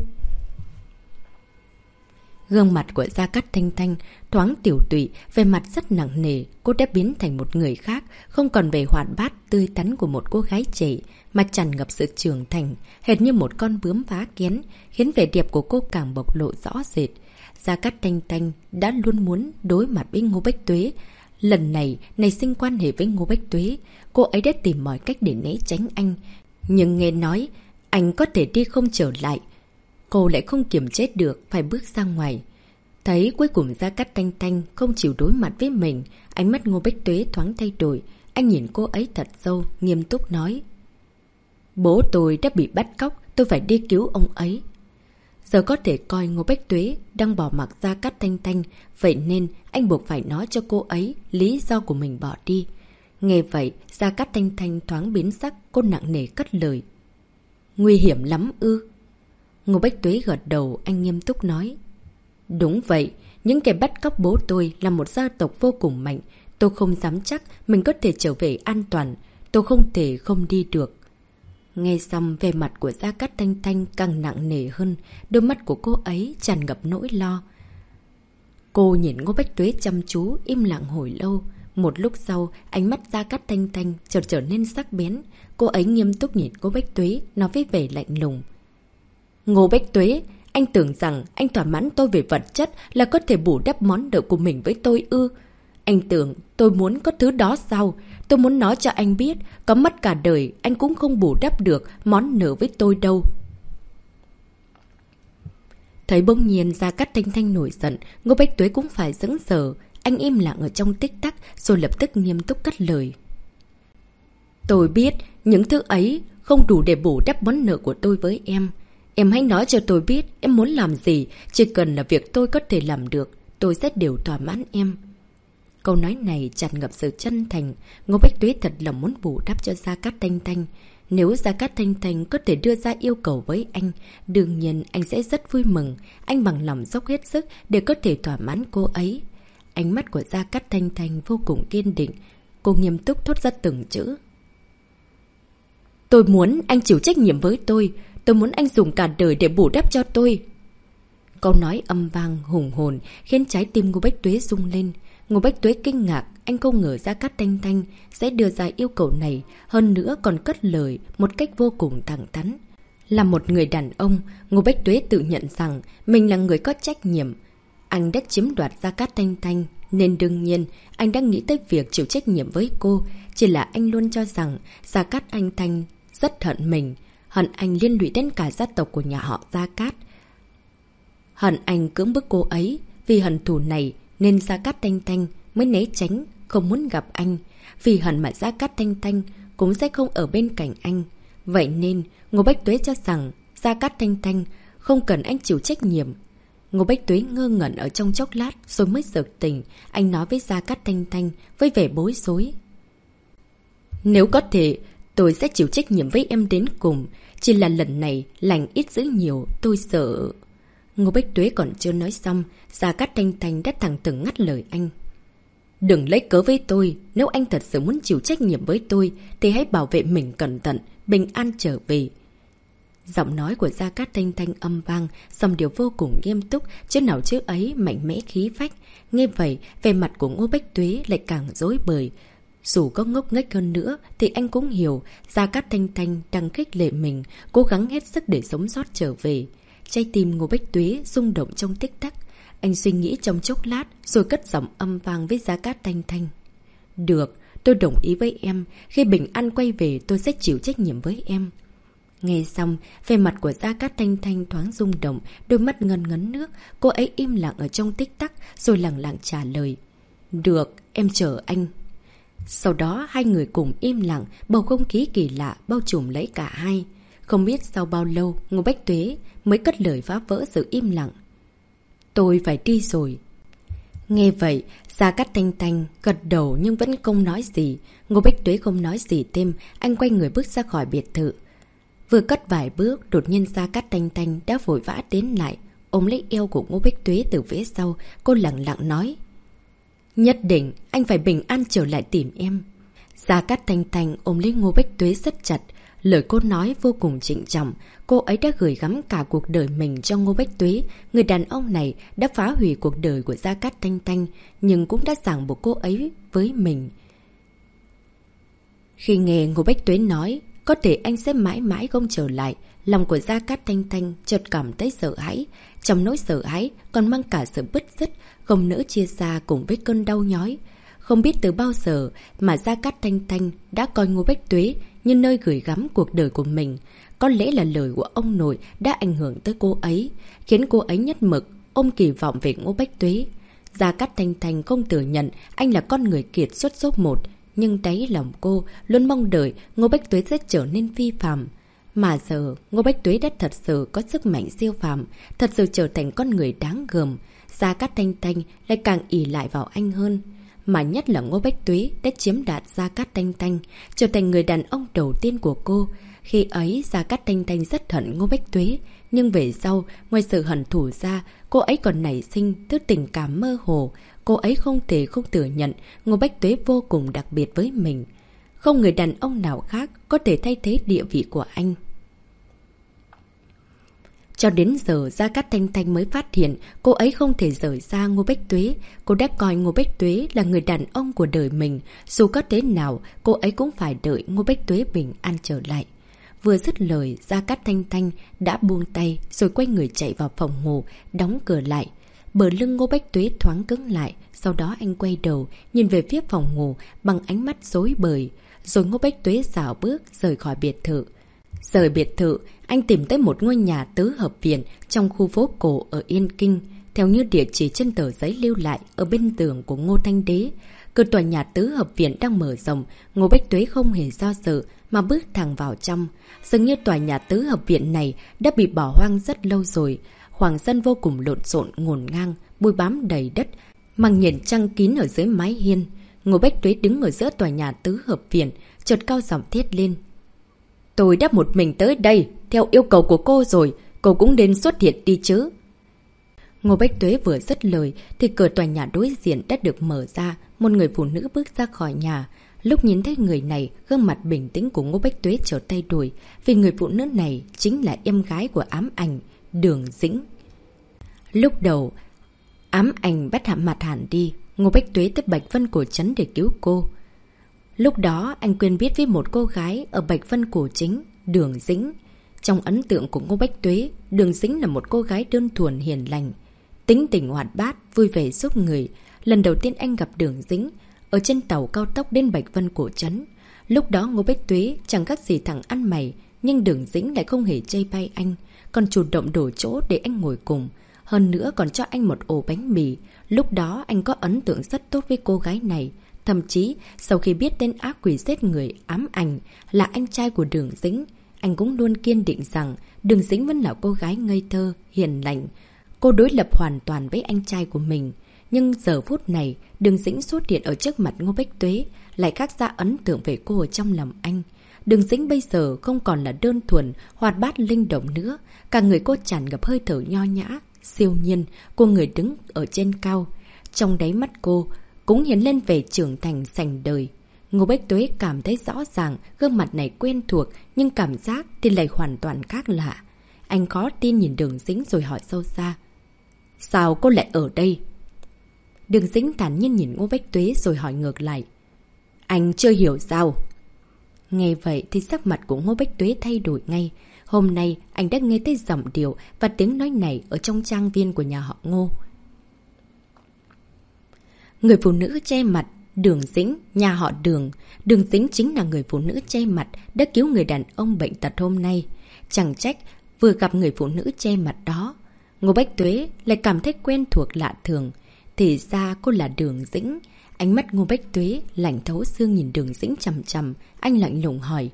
Gương mặt của Gia Cát Thanh Thanh thoáng tiểu tụy, về mặt rất nặng nề. Cô đã biến thành một người khác, không còn vẻ hoạt bát tươi tắn của một cô gái trẻ, mà tràn ngập sự trưởng thành, hệt như một con bướm phá kén, khiến vẻ đẹp của cô càng bộc lộ rõ rệt. Gia Cát Thanh Thanh đã luôn muốn đối mặt với Ngô Bách Tuế. Lần này nảy sinh quan hệ với Ngô Bách Tuế, cô ấy đã tìm mọi cách để né tránh anh. Nhưng nghe nói anh có thể đi không trở lại, cô lại không kiềm chế được, phải bước ra ngoài. Thấy cuối cùng Gia Cát Thanh Thanh không chịu đối mặt với mình, ánh mắt Ngô Bách Tuế thoáng thay đổi. Anh nhìn cô ấy thật sâu, nghiêm túc nói. Bố tôi đã bị bắt cóc, tôi phải đi cứu ông ấy. Giờ có thể coi Ngô Bách Tuế đang bỏ mặc Gia Cát Thanh Thanh, vậy nên anh buộc phải nói cho cô ấy lý do của mình bỏ đi. Nghe vậy, Gia Cát Thanh Thanh thoáng biến sắc, cô nặng nề cất lời. Nguy hiểm lắm ư? Ngô Bách Tuế gật đầu, anh nghiêm túc nói. Đúng vậy, những kẻ bắt cóc bố tôi là một gia tộc vô cùng mạnh. Tôi không dám chắc mình có thể trở về an toàn. Tôi không thể không đi được. Nghe xong về mặt của Gia Cát Thanh Thanh càng nặng nề hơn, đôi mắt của cô ấy tràn ngập nỗi lo. Cô nhìn Ngô Bách Tuế chăm chú, im lặng hồi lâu. Một lúc sau, ánh mắt Gia Cát Thanh Thanh chợt trở nên sắc bén. Cô ấy nghiêm túc nhìn Ngô Bách Tuế, nói với vẻ lạnh lùng. Ngô Bách Tuế, anh tưởng rằng anh thỏa mãn tôi về vật chất là có thể bù đắp món nợ của mình với tôi ư? Anh tưởng tôi muốn có thứ đó sao? Tôi muốn nói cho anh biết, có mất cả đời anh cũng không bù đắp được món nợ với tôi đâu. Thấy bỗng nhiên Gia Cát Thanh Thanh nổi giận, Ngô Bách Tuế cũng phải sững sờ. Anh im lặng ở trong tích tắc rồi lập tức nghiêm túc cất lời. Tôi biết những thứ ấy không đủ để bù đắp món nợ của tôi với em. Em hãy nói cho tôi biết em muốn làm gì, chỉ cần là việc tôi có thể làm được, tôi sẽ đều thỏa mãn em. Câu nói này tràn ngập sự chân thành. Ngô Bách Tuế thật lòng muốn bù đắp cho Gia Cát Thanh Thanh. Nếu Gia Cát Thanh Thanh có thể đưa ra yêu cầu với anh, đương nhiên anh sẽ rất vui mừng. Anh bằng lòng dốc hết sức để có thể thỏa mãn cô ấy. Ánh mắt của Gia Cát Thanh Thanh vô cùng kiên định. Cô nghiêm túc thốt ra từng chữ. Tôi muốn anh chịu trách nhiệm với tôi. Tôi muốn anh dùng cả đời để bù đắp cho tôi. Câu nói âm vang hùng hồn khiến trái tim Ngô Bách Tuế rung lên. Ngô Bách Tuế kinh ngạc, anh không ngờ Gia Cát Thanh Thanh sẽ đưa ra yêu cầu này, hơn nữa còn cất lời một cách vô cùng thẳng thắn. Là một người đàn ông, Ngô Bách Tuế tự nhận rằng mình là người có trách nhiệm. Anh đã chiếm đoạt Gia Cát Thanh Thanh, nên đương nhiên anh đã nghĩ tới việc chịu trách nhiệm với cô. Chỉ là anh luôn cho rằng Gia Cát Thanh Thanh rất hận mình, hận anh liên lụy đến cả gia tộc của nhà họ Gia Cát. Hận anh cưỡng bức cô ấy, vì hận thù này nên Gia Cát Thanh Thanh mới né tránh, không muốn gặp anh. Vì hận mà Gia Cát Thanh Thanh cũng sẽ không ở bên cạnh anh. Vậy nên Ngô Bách Tuế cho rằng Gia Cát Thanh Thanh không cần anh chịu trách nhiệm. Ngô Bách Tuế ngơ ngẩn ở trong chốc lát rồi mới sực tỉnh. Anh nói với Gia Cát Thanh Thanh với vẻ bối rối. Nếu có thể, tôi sẽ chịu trách nhiệm với em đến cùng. Chỉ là lần này lành ít dữ nhiều, tôi sợ... Ngô Bách Tuế còn chưa nói xong, Gia Cát Thanh Thanh đã thẳng thừng ngắt lời anh. Đừng lấy cớ với tôi, nếu anh thật sự muốn chịu trách nhiệm với tôi thì hãy bảo vệ mình cẩn thận, bình an trở về. Giọng nói của Gia Cát Thanh Thanh âm vang, dòng điều vô cùng nghiêm túc, chứ nào chữ ấy mạnh mẽ khí phách. Nghe vậy, về mặt của Ngô Bách Tuế lại càng rối bời. Dù có ngốc nghếch hơn nữa thì anh cũng hiểu Gia Cát Thanh Thanh đang khích lệ mình, cố gắng hết sức để sống sót trở về. Trái tim Ngô Bách Tuế rung động trong tích tắc. Anh suy nghĩ trong chốc lát rồi cất giọng âm vang với Gia Cát Thanh Thanh. Được, tôi đồng ý với em. Khi bình an quay về tôi sẽ chịu trách nhiệm với em. Nghe xong, về mặt của Gia Cát Thanh Thanh thoáng rung động, đôi mắt ngấn ngấn nước. Cô ấy im lặng ở trong tích tắc rồi lặng lặng trả lời. Được, em chờ anh. Sau đó hai người cùng im lặng, bầu không khí kỳ lạ bao trùm lấy cả hai. Không biết sau bao lâu Ngô Bách Tuế mới cất lời phá vỡ sự im lặng. Tôi phải đi rồi. Nghe vậy, Gia Cát Thanh Thanh gật đầu nhưng vẫn không nói gì. Ngô Bách Tuế không nói gì thêm, anh quay người bước ra khỏi biệt thự. Vừa cất vài bước, đột nhiên Gia Cát Thanh Thanh đã vội vã đến lại, ôm lấy eo của Ngô Bách Tuế từ phía sau. Cô lặng lặng nói. Nhất định anh phải bình an trở lại tìm em. Gia Cát Thanh Thanh ôm lấy Ngô Bách Tuế rất chặt. Lời cô nói vô cùng trịnh trọng. Cô ấy đã gửi gắm cả cuộc đời mình cho Ngô Bách Tuế. Người đàn ông này đã phá hủy cuộc đời của Gia Cát Thanh Thanh, nhưng cũng đã ràng buộc cô ấy với mình. Khi nghe Ngô Bách Tuế nói có thể anh sẽ mãi mãi không trở lại, lòng của Gia Cát Thanh Thanh chợt cảm thấy sợ hãi. Trong nỗi sợ hãi còn mang cả sự bứt rứt, không nỡ chia xa cùng với cơn đau nhói. Không biết từ bao giờ mà Gia Cát Thanh Thanh đã coi Ngô Bách Tuế như nơi gửi gắm cuộc đời của mình. Có lẽ là lời của ông nội đã ảnh hưởng tới cô ấy, khiến cô ấy nhất mực ôm kỳ vọng về Ngô Bách Tuế. Gia Cát Thanh Thanh không thừa nhận anh là con người kiệt xuất số một, nhưng đáy lòng cô luôn mong đợi Ngô Bách Tuế sẽ trở nên phi phàm. Mà giờ Ngô Bách Tuế đã thật sự có sức mạnh siêu phàm, thật sự trở thành con người đáng gờm. Gia Cát Thanh Thanh lại càng ỷ lại vào anh hơn. Mà nhất là Ngô Bách Tuế đã chiếm đoạt Gia Cát Thanh Thanh, trở thành người đàn ông đầu tiên của cô. Khi ấy Gia Cát Thanh Thanh rất hận Ngô Bách Tuế, nhưng về sau, ngoài sự hận thù ra, cô ấy còn nảy sinh thứ tình cảm mơ hồ. Cô ấy không thể không thừa nhận Ngô Bách Tuế vô cùng đặc biệt với mình. Không người đàn ông nào khác có thể thay thế địa vị của anh. Cho đến giờ Gia Cát Thanh Thanh mới phát hiện cô ấy không thể rời xa Ngô Bách Tuế. Cô đã coi Ngô Bách Tuế là người đàn ông của đời mình. Dù có thế nào, cô ấy cũng phải đợi Ngô Bách Tuế bình an trở lại. Vừa dứt lời, Gia Cát Thanh Thanh đã buông tay rồi quay người chạy vào phòng ngủ, đóng cửa lại. Bờ lưng Ngô Bách Tuế thoáng cứng lại, sau đó anh quay đầu, nhìn về phía phòng ngủ bằng ánh mắt rối bời. Rồi Ngô Bách Tuế xảo bước rời khỏi biệt thự. Rời biệt thự, anh tìm tới một ngôi nhà tứ hợp viện trong khu phố cổ ở Yên Kinh, theo như địa chỉ trên tờ giấy lưu lại ở bên tường của Ngô Thanh Đế. Cửa tòa nhà tứ hợp viện đang mở rộng, Ngô Bách Tuế không hề do dự mà bước thẳng vào trong. Dường như tòa nhà tứ hợp viện này đã bị bỏ hoang rất lâu rồi. Khoảng sân vô cùng lộn xộn ngổn ngang, bụi bám đầy đất, màn nhện trăng kín ở dưới mái hiên. Ngô Bách Tuế đứng ở giữa tòa nhà tứ hợp viện, chợt cao giọng thét lên. Tôi đã một mình tới đây, theo yêu cầu của cô rồi, cô cũng nên xuất hiện đi chứ. Ngô Bách Tuế vừa dứt lời thì cửa tòa nhà đối diện đã được mở ra, một người phụ nữ bước ra khỏi nhà. Lúc nhìn thấy người này, gương mặt bình tĩnh của Ngô Bách Tuế chợt thay đổi, vì người phụ nữ này chính là em gái của ám ảnh, Đường Dĩnh. Lúc đầu, ám ảnh bắt hạ mặt hẳn đi, Ngô Bách Tuế tới Bạch Vân Cổ Trấn để cứu cô. Lúc đó anh quen biết với một cô gái ở Bạch Vân Cổ Chính, Đường Dĩnh. Trong ấn tượng của Ngô Bách Tuế, Đường Dĩnh là một cô gái đơn thuần hiền lành, tính tình hoạt bát, vui vẻ giúp người. Lần đầu tiên anh gặp Đường Dĩnh ở trên tàu cao tốc đến Bạch Vân Cổ Trấn. Lúc đó Ngô Bách Tuế chẳng khác gì thằng ăn mày, nhưng Đường Dĩnh lại không hề chây bay anh, còn chủ động đổi chỗ để anh ngồi cùng. Hơn nữa còn cho anh một ổ bánh mì. Lúc đó anh có ấn tượng rất tốt với cô gái này. Thậm chí sau khi biết tên ác quỷ giết người ám ảnh là anh trai của Đường Dĩnh, anh cũng luôn kiên định rằng Đường Dĩnh vẫn là cô gái ngây thơ, hiền lành. Cô đối lập hoàn toàn với anh trai của mình. Nhưng giờ phút này, Đường Dĩnh xuất hiện ở trước mặt Ngô Bách Tuế, lại khắc ra ấn tượng về cô ở trong lòng anh. Đường Dĩnh bây giờ không còn là đơn thuần, hoạt bát linh động nữa. Cả người cô tràn ngập hơi thở nho nhã, siêu nhiên, cô người đứng ở trên cao. Trong đáy mắt cô cũng hiện lên vẻ trưởng thành sành đời. Ngô Bách Tuế cảm thấy rõ ràng gương mặt này quen thuộc, nhưng cảm giác thì lại hoàn toàn khác lạ. Anh khó tin nhìn Đường Dĩnh rồi hỏi sâu xa. Sao cô lại ở đây? Đường Dĩnh thản nhiên nhìn Ngô Bách Tuế rồi hỏi ngược lại. Anh chưa hiểu sao? Nghe vậy thì sắc mặt của Ngô Bách Tuế thay đổi ngay. Hôm nay anh đã nghe thấy giọng điệu và tiếng nói này ở trong trang viên của nhà họ Ngô. Người phụ nữ che mặt, Đường Dĩnh, nhà họ Đường. Đường Dĩnh chính là người phụ nữ che mặt đã cứu người đàn ông bệnh tật hôm nay. Chẳng trách vừa gặp người phụ nữ che mặt đó, Ngô Bách Tuế lại cảm thấy quen thuộc lạ thường. Thì ra cô là Đường Dĩnh. Ánh mắt Ngô Bách Tuế lạnh thấu xương nhìn Đường Dĩnh chằm chằm. Anh lạnh lùng hỏi.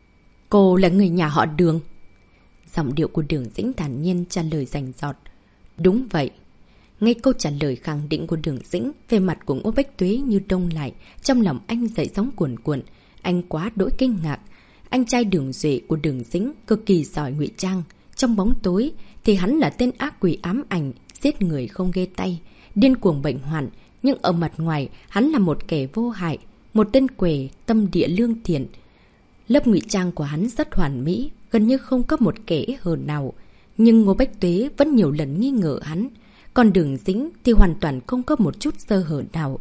Cô là người nhà họ Đường? Giọng điệu của Đường Dĩnh thản nhiên trả lời rành rọt. Đúng vậy. Ngay câu trả lời khẳng định của Đường Dĩnh, về mặt của Ngô Bách Tuế như đông lại. Trong lòng anh dậy sóng cuồn cuộn. Anh quá đỗi kinh ngạc. Anh trai Đường Duệ của Đường Dĩnh cực kỳ giỏi ngụy trang. Trong bóng tối thì hắn là tên ác quỷ ám ảnh, giết người không ghê tay, điên cuồng bệnh hoạn. Nhưng ở mặt ngoài hắn là một kẻ vô hại, một tên quề tâm địa lương thiện. Lớp ngụy trang của hắn rất hoàn mỹ, gần như không có một kẻ hờ nào. Nhưng Ngô Bách Tuế vẫn nhiều lần nghi ngờ hắn. Còn Đường Dĩnh thì hoàn toàn không có một chút sơ hở nào.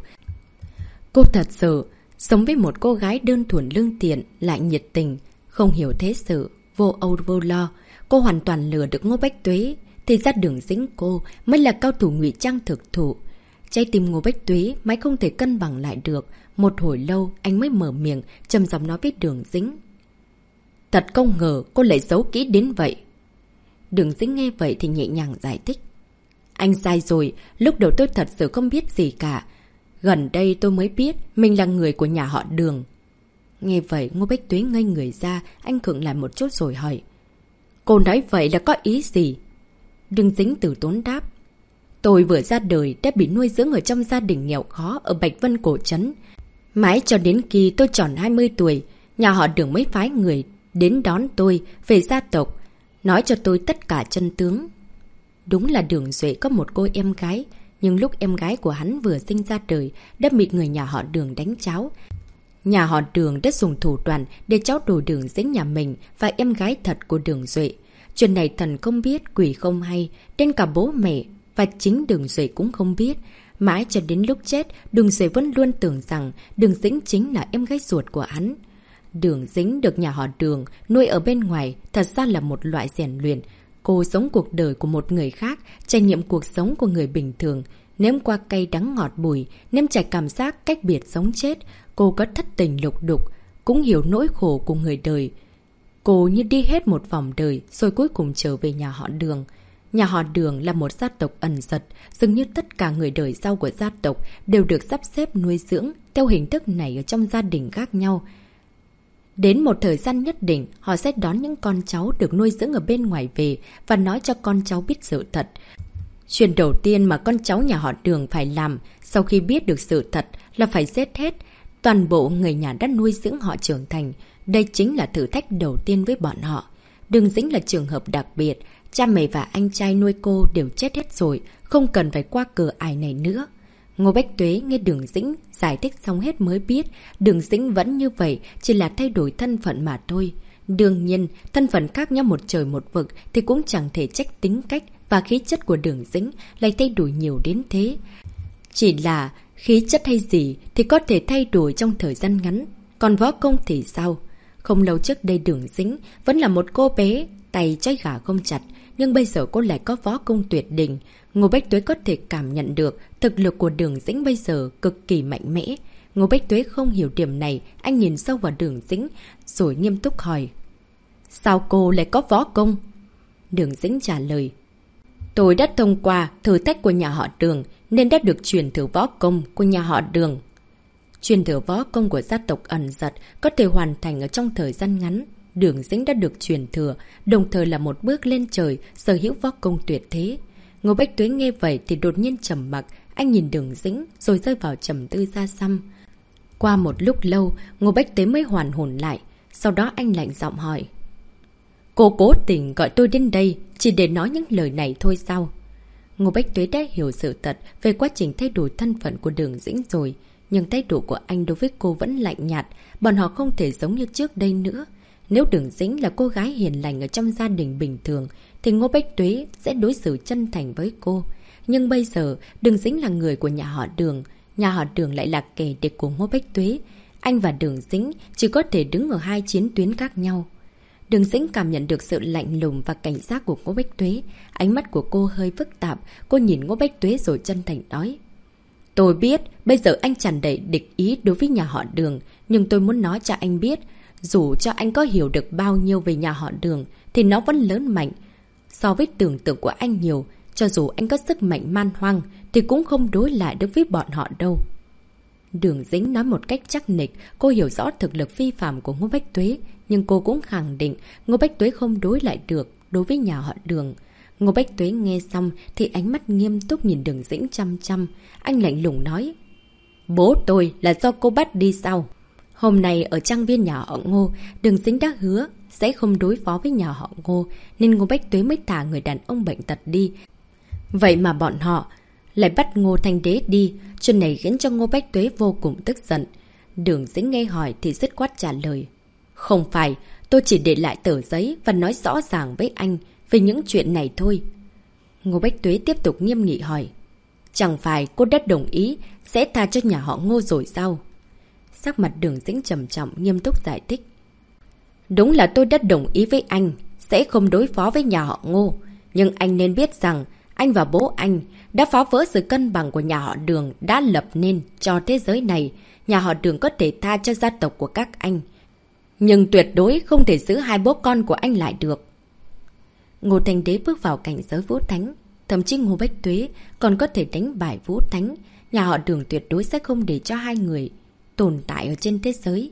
Cô thật sự sống với một cô gái đơn thuần lương thiện, lại nhiệt tình, không hiểu thế sự, vô âu vô lo. Cô hoàn toàn lừa được Ngô Bách Tuế. Thì ra Đường Dĩnh cô mới là cao thủ ngụy trang thực thụ. Trái tim Ngô Bách Tuế mãi không thể cân bằng lại được. Một hồi lâu anh mới mở miệng, trầm giọng nói với Đường Dĩnh. Thật không ngờ cô lại giấu kỹ đến vậy. Đường Dĩnh nghe vậy thì nhẹ nhàng giải thích. Anh sai rồi, lúc đầu tôi thật sự không biết gì cả. Gần đây tôi mới biết mình là người của nhà họ Đường. Nghe vậy Ngô Bách Tuế ngây người ra, anh khựng lại một chút rồi hỏi. Cô nói vậy là có ý gì? Đường Dĩnh từ tốn đáp. Tôi vừa ra đời đã bị nuôi dưỡng ở trong gia đình nghèo khó ở Bạch Vân Cổ Trấn. Mãi cho đến khi tôi tròn hai mươi tuổi, nhà họ Đường mới phái người đến đón tôi về gia tộc, nói cho tôi tất cả chân tướng. Đúng là Đường Duệ có một cô em gái, nhưng lúc em gái của hắn vừa sinh ra đời đã bị người nhà họ Đường đánh cháo. Nhà họ Đường đã dùng thủ đoạn để cháu đồ Đường Dĩnh nhà mình và em gái thật của Đường Duệ. Chuyện này thần không biết, quỷ không hay, đến cả bố mẹ và chính Đường Duệ cũng không biết. Mãi cho đến lúc chết, Đường Duệ vẫn luôn tưởng rằng Đường Dĩnh chính là em gái ruột của hắn. Đường Dĩnh được nhà họ Đường nuôi ở bên ngoài thật ra là một loại rèn luyện. Cô sống cuộc đời của một người khác, trải nghiệm cuộc sống của người bình thường, nếm qua cay đắng ngọt bùi, nếm trải cảm giác cách biệt sống chết. Cô có thất tình lục đục, cũng hiểu nỗi khổ của người đời. Cô như đi hết một vòng đời rồi cuối cùng trở về nhà họ Đường. Nhà họ Đường là một gia tộc ẩn giật, dường như tất cả người đời sau của gia tộc đều được sắp xếp nuôi dưỡng theo hình thức này ở trong gia đình khác nhau. Đến một thời gian nhất định, họ sẽ đón những con cháu được nuôi dưỡng ở bên ngoài về và nói cho con cháu biết sự thật. Chuyện đầu tiên mà con cháu nhà họ Đường phải làm sau khi biết được sự thật là phải giết hết toàn bộ người nhà đã nuôi dưỡng họ trưởng thành. Đây chính là thử thách đầu tiên với bọn họ. Đường Dĩnh là trường hợp đặc biệt. Cha mẹ và anh trai nuôi cô đều chết hết rồi, không cần phải qua cửa ải này nữa. Ngô Bách Tuế nghe Đường Dĩnh giải thích xong hết mới biết Đường Dĩnh vẫn như vậy, chỉ là thay đổi thân phận mà thôi. Đương nhiên, thân phận khác nhau một trời một vực thì cũng chẳng thể trách tính cách và khí chất của Đường Dĩnh lại thay đổi nhiều đến thế. Chỉ là khí chất hay gì thì có thể thay đổi trong thời gian ngắn, còn võ công thì sao? Không lâu trước đây Đường Dĩnh vẫn là một cô bé tay trái gà không chặt, nhưng bây giờ cô lại có võ công tuyệt đỉnh. Ngô Bách Tuế có thể cảm nhận được thực lực của Đường Dĩnh bây giờ cực kỳ mạnh mẽ. Ngô Bách Tuế không hiểu điểm này, anh nhìn sâu vào Đường Dĩnh rồi nghiêm túc hỏi: sao cô lại có võ công? Đường Dĩnh trả lời: tôi đã thông qua thử thách của nhà họ Đường nên đã được truyền thử võ công của nhà họ Đường. Truyền thử võ công của gia tộc ẩn giật có thể hoàn thành ở trong thời gian ngắn. Đường Dĩnh đã được truyền thừa, đồng thời là một bước lên trời, sở hữu võ công tuyệt thế. Ngô Bách Tuế nghe vậy thì đột nhiên trầm mặc, anh nhìn Đường Dĩnh rồi rơi vào trầm tư xa xăm. Qua một lúc lâu, Ngô Bách Tuế mới hoàn hồn lại, sau đó anh lạnh giọng hỏi: cô cố tình gọi tôi đến đây chỉ để nói những lời này thôi sao? Ngô Bách Tuế đã hiểu sự thật về quá trình thay đổi thân phận của Đường Dĩnh rồi, nhưng thái độ của anh đối với cô vẫn lạnh nhạt, bọn họ không thể giống như trước đây nữa. Nếu Đường Dĩnh là cô gái hiền lành ở trong gia đình bình thường thì Ngô Bách Tuế sẽ đối xử chân thành với cô. Nhưng bây giờ Đường Dĩnh là người của nhà họ Đường, nhà họ Đường lại là kẻ địch của Ngô Bách Tuế. Anh và Đường Dĩnh chỉ có thể đứng ở hai chiến tuyến khác nhau. Đường Dĩnh cảm nhận được sự lạnh lùng và cảnh giác của Ngô Bách Tuế. Ánh mắt của cô hơi phức tạp, cô nhìn Ngô Bách Tuế rồi chân thành nói: tôi biết bây giờ anh tràn đầy địch ý đối với nhà họ Đường, nhưng tôi muốn nói cho anh biết, dù cho anh có hiểu được bao nhiêu về nhà họ Đường thì nó vẫn lớn mạnh so với tưởng tượng của anh nhiều. Cho dù anh có sức mạnh man hoang thì cũng không đối lại được với bọn họ đâu. Đường Dĩnh nói một cách chắc nịch, cô hiểu rõ thực lực phi phàm của Ngô Bách Tuế, nhưng cô cũng khẳng định Ngô Bách Tuế không đối lại được đối với nhà họ Đường. Ngô Bách Tuế nghe xong thì ánh mắt nghiêm túc nhìn Đường Dĩnh chăm chăm. Anh lạnh lùng nói: bố tôi là do cô bắt đi sao? Hôm nay ở trang viên nhà họ Ngô, Đường Dĩnh đã hứa sẽ không đối phó với nhà họ Ngô, nên Ngô Bách Tuế mới thả người đàn ông bệnh tật đi. Vậy mà bọn họ lại bắt Ngô Thanh Đế đi. Chuyện này khiến cho Ngô Bách Tuế vô cùng tức giận. Đường Dĩnh nghe hỏi thì dứt khoát trả lời: không phải, tôi chỉ để lại tờ giấy và nói rõ ràng với anh về những chuyện này thôi. Ngô Bách Tuế tiếp tục nghiêm nghị hỏi: chẳng phải cô đã đồng ý sẽ tha cho nhà họ Ngô rồi sao? Sắc mặt Đường Dĩnh trầm trọng nghiêm túc giải thích: đúng là tôi đã đồng ý với anh sẽ không đối phó với nhà họ Ngô, nhưng anh nên biết rằng anh và bố anh đã phá vỡ sự cân bằng của nhà họ Đường đã lập nên cho thế giới này. Nhà họ Đường có thể tha cho gia tộc của các anh, nhưng tuyệt đối không thể giữ hai bố con của anh lại được. Ngô Thanh Đế bước vào cảnh giới Vũ Thánh, thậm chí Ngô Bách Tuế còn có thể đánh bại Vũ Thánh. Nhà họ Đường tuyệt đối sẽ không để cho hai người tồn tại ở trên thế giới.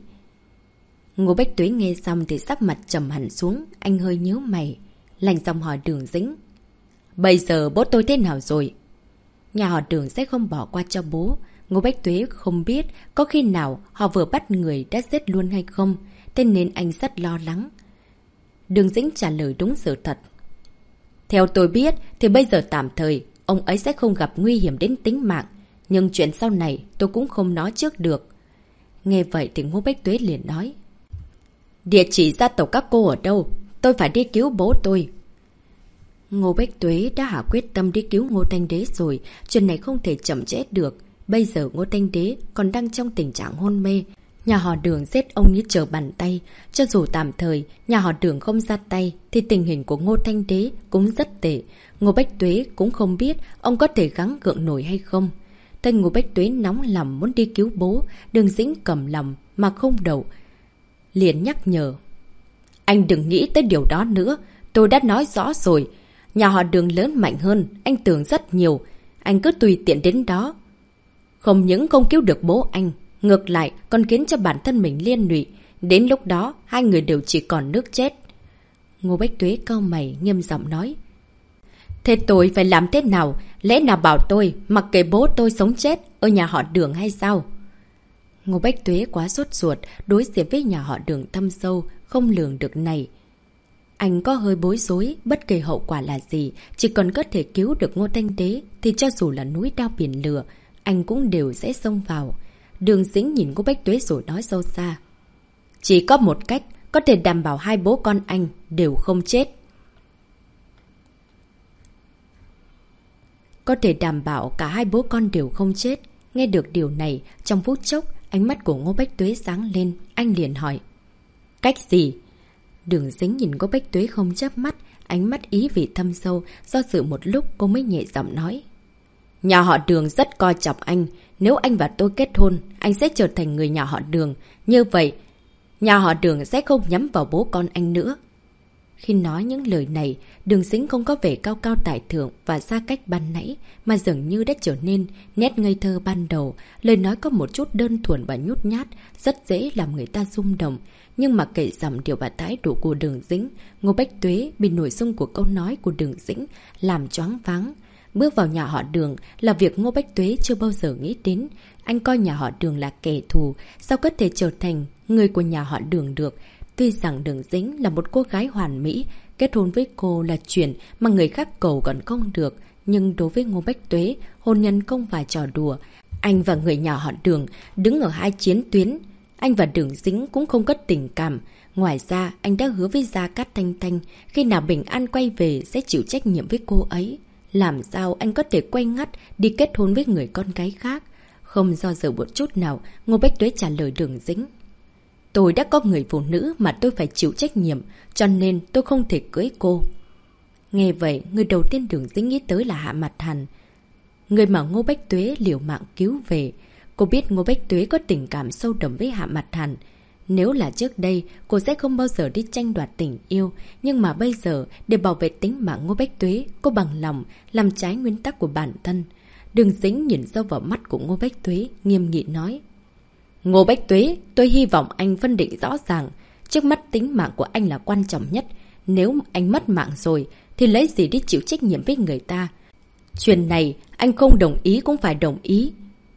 Ngô Bách Tuế nghe xong thì sắc mặt trầm hẳn xuống, anh hơi nhíu mày, lạnh giọng hỏi Đường Dĩnh: bây giờ bố tôi thế nào rồi? Nhà họ Đường sẽ không bỏ qua cho bố. Ngô Bách Tuế không biết có khi nào họ vừa bắt người đã giết luôn hay không, thế nên anh rất lo lắng. Đường Dĩnh trả lời đúng sự thật: theo tôi biết thì bây giờ tạm thời ông ấy sẽ không gặp nguy hiểm đến tính mạng, nhưng chuyện sau này tôi cũng không nói trước được. Nghe vậy thì Ngô Bách Tuế liền nói. Địa chỉ gia tộc các cô ở đâu? Tôi phải đi cứu bố tôi. Ngô Bách Tuế đã hạ quyết tâm đi cứu Ngô Thanh Đế rồi. Chuyện này không thể chậm trễ được. Bây giờ Ngô Thanh Đế còn đang trong tình trạng hôn mê. Nhà họ Đường giết ông như trở bàn tay. Cho dù tạm thời nhà họ Đường không ra tay thì tình hình của Ngô Thanh Đế cũng rất tệ. Ngô Bách Tuế cũng không biết ông có thể gắng gượng nổi hay không. Thấy Ngô Bách Tuế nóng lòng muốn đi cứu bố, Đường Dĩnh cầm lòng mà không đầu, liền nhắc nhở. Anh đừng nghĩ tới điều đó nữa. Tôi đã nói rõ rồi. Nhà họ Đường lớn mạnh hơn, anh tưởng rất nhiều. Anh cứ tùy tiện đến đó. Không những không cứu được bố anh, ngược lại còn khiến cho bản thân mình liên lụy. Đến lúc đó hai người đều chỉ còn nước chết. Ngô Bách Tuế cau mày nghiêm giọng nói. Thế tôi phải làm thế nào? Lẽ nào bảo tôi mặc kệ bố tôi sống chết ở nhà họ Đường hay sao? Ngô Bách Tuế quá sốt ruột đối diện với nhà họ Đường thâm sâu không lường được này. Anh có hơi bối rối, bất kể hậu quả là gì, chỉ cần có thể cứu được Ngô Thanh Đế thì cho dù là núi đao biển lửa, anh cũng đều sẽ xông vào. Đường Dĩnh nhìn Ngô Bách Tuế rồi nói sâu xa. Chỉ có một cách có thể đảm bảo hai bố con anh đều không chết. Có thể đảm bảo cả hai bố con đều không chết. Nghe được điều này, trong phút chốc, ánh mắt của Ngô Bách Tuế sáng lên, anh liền hỏi. Cách gì? Đường Dĩnh nhìn Ngô Bách Tuế không chớp mắt, ánh mắt ý vị thâm sâu, do dự một lúc cô mới nhẹ giọng nói. Nhà họ Đường rất coi trọng anh, nếu anh và tôi kết hôn, anh sẽ trở thành người nhà họ Đường. Như vậy, nhà họ Đường sẽ không nhắm vào bố con anh nữa. Khi nói những lời này, Đường Dĩnh không có vẻ cao cao tại thượng và xa cách ban nãy, mà dường như đã trở nên nét ngây thơ ban đầu. Lời nói có một chút đơn thuần và nhút nhát, rất dễ làm người ta rung động. Nhưng mà kể dặm điều và thái độ của Đường Dĩnh, Ngô Bách Tuế bị nội dung của câu nói của Đường Dĩnh làm choáng váng. Bước vào nhà họ Đường là việc Ngô Bách Tuế chưa bao giờ nghĩ đến. Anh coi nhà họ Đường là kẻ thù, sao có thể trở thành người của nhà họ Đường được? Tuy rằng Đường Dĩnh là một cô gái hoàn mỹ, kết hôn với cô là chuyện mà người khác cầu còn không được. Nhưng đối với Ngô Bách Tuế, hôn nhân không phải trò đùa. Anh và người nhà họ Đường đứng ở hai chiến tuyến. Anh và Đường Dĩnh cũng không có tình cảm. Ngoài ra, anh đã hứa với Gia Cát Thanh Thanh khi nào bình an quay về sẽ chịu trách nhiệm với cô ấy. Làm sao anh có thể quay ngắt đi kết hôn với người con gái khác? Không do dự một chút nào, Ngô Bách Tuế trả lời Đường Dĩnh. Tôi đã có người phụ nữ mà tôi phải chịu trách nhiệm, cho nên tôi không thể cưới cô. Nghe vậy, người đầu tiên Đường Dĩnh nghĩ tới là Hạ Mặt Hàn, người mà Ngô Bách Tuế liều mạng cứu về. Cô biết Ngô Bách Tuế có tình cảm sâu đậm với Hạ Mặt Hàn. Nếu là trước đây, cô sẽ không bao giờ đi tranh đoạt tình yêu. Nhưng mà bây giờ, để bảo vệ tính mạng Ngô Bách Tuế, cô bằng lòng làm trái nguyên tắc của bản thân. Đường Dĩnh nhìn sâu vào mắt của Ngô Bách Tuế, nghiêm nghị nói. Ngô Bách Tuế, tôi hy vọng anh phân định rõ ràng. Trước mắt tính mạng của anh là quan trọng nhất. Nếu anh mất mạng rồi, thì lấy gì đi chịu trách nhiệm với người ta? Chuyện này, anh không đồng ý cũng phải đồng ý.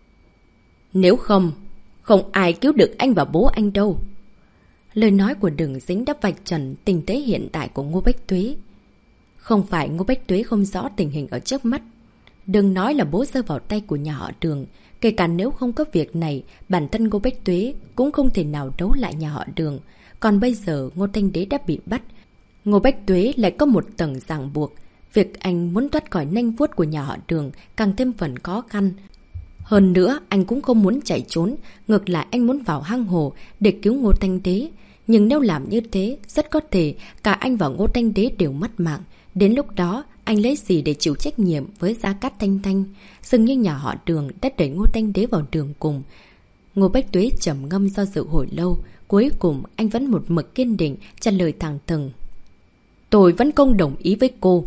Nếu không, không ai cứu được anh và bố anh đâu. Lời nói của Đường Dĩnh đã vạch trần tình thế hiện tại của Ngô Bách Tuế. Không phải Ngô Bách Tuế không rõ tình hình ở trước mắt. Đừng nói là bố rơi vào tay của nhà họ Đường. Kể cả nếu không có việc này, bản thân Ngô Bách Tuế cũng không thể nào đấu lại nhà họ Đường. Còn bây giờ Ngô Thanh Đế đã bị bắt. Ngô Bách Tuế lại có một tầng ràng buộc. Việc anh muốn thoát khỏi nanh vuốt của nhà họ Đường càng thêm phần khó khăn. Hơn nữa, anh cũng không muốn chạy trốn. Ngược lại anh muốn vào hang hồ để cứu Ngô Thanh Đế. Nhưng nếu làm như thế, rất có thể cả anh và Ngô Thanh Đế đều mất mạng. Đến lúc đó, anh lấy gì để chịu trách nhiệm với Gia Cát Thanh Thanh? Dường như nhà họ Đường đã đẩy Ngô Thanh Đế vào đường cùng. Ngô Bách Tuế trầm ngâm do dự hồi lâu. Cuối cùng, anh vẫn một mực kiên định trả lời thẳng thừng. Tôi vẫn không đồng ý với cô.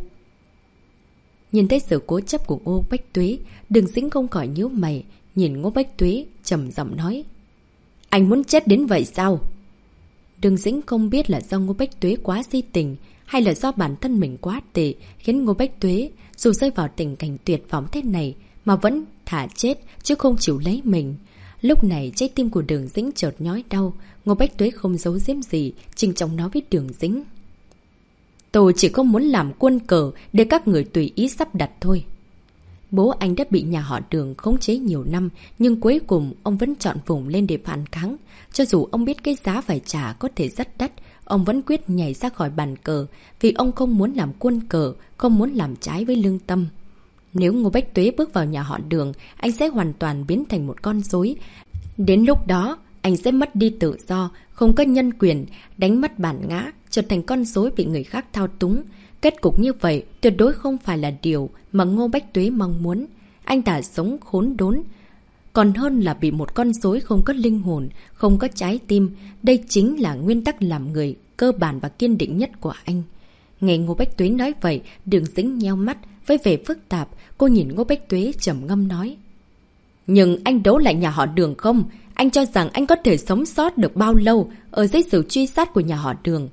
Nhìn thấy sự cố chấp của Ngô Bách Tuế, Đường Dĩnh không khỏi nhíu mày, nhìn Ngô Bách Tuế trầm giọng nói. Anh muốn chết đến vậy sao? Đường Dĩnh không biết là do Ngô Bách Tuế quá si tình, hay là do bản thân mình quá tệ, khiến Ngô Bách Tuế dù rơi vào tình cảnh tuyệt vọng thế này mà vẫn thả chết chứ không chịu lấy mình. Lúc này trái tim của Đường Dĩnh chợt nhói đau. Ngô Bách Tuế không giấu giếm gì, trình trọng nói với Đường Dĩnh. Tôi chỉ không muốn làm quân cờ để các người tùy ý sắp đặt thôi. Bố anh đã bị nhà họ Đường khống chế nhiều năm, nhưng cuối cùng ông vẫn chọn vùng lên để phản kháng. Cho dù ông biết cái giá phải trả có thể rất đắt, ông vẫn quyết nhảy ra khỏi bàn cờ, vì ông không muốn làm quân cờ, không muốn làm trái với lương tâm. Nếu Ngô Bách Tuế bước vào nhà họ Đường, anh sẽ hoàn toàn biến thành một con rối. Đến lúc đó, anh sẽ mất đi tự do, không có nhân quyền, đánh mất bản ngã, trở thành con rối bị người khác thao túng. Kết cục như vậy tuyệt đối không phải là điều mà Ngô Bách Tuế mong muốn. Anh ta sống khốn đốn, còn hơn là bị một con rối không có linh hồn, không có trái tim. Đây chính là nguyên tắc làm người cơ bản và kiên định nhất của anh. Nghe Ngô Bách Tuế nói vậy, Đường Dĩnh nheo mắt, với vẻ phức tạp, cô nhìn Ngô Bách Tuế trầm ngâm nói. Nhưng anh đấu lại nhà họ Đường không? Anh cho rằng anh có thể sống sót được bao lâu ở dưới sự truy sát của nhà họ Đường?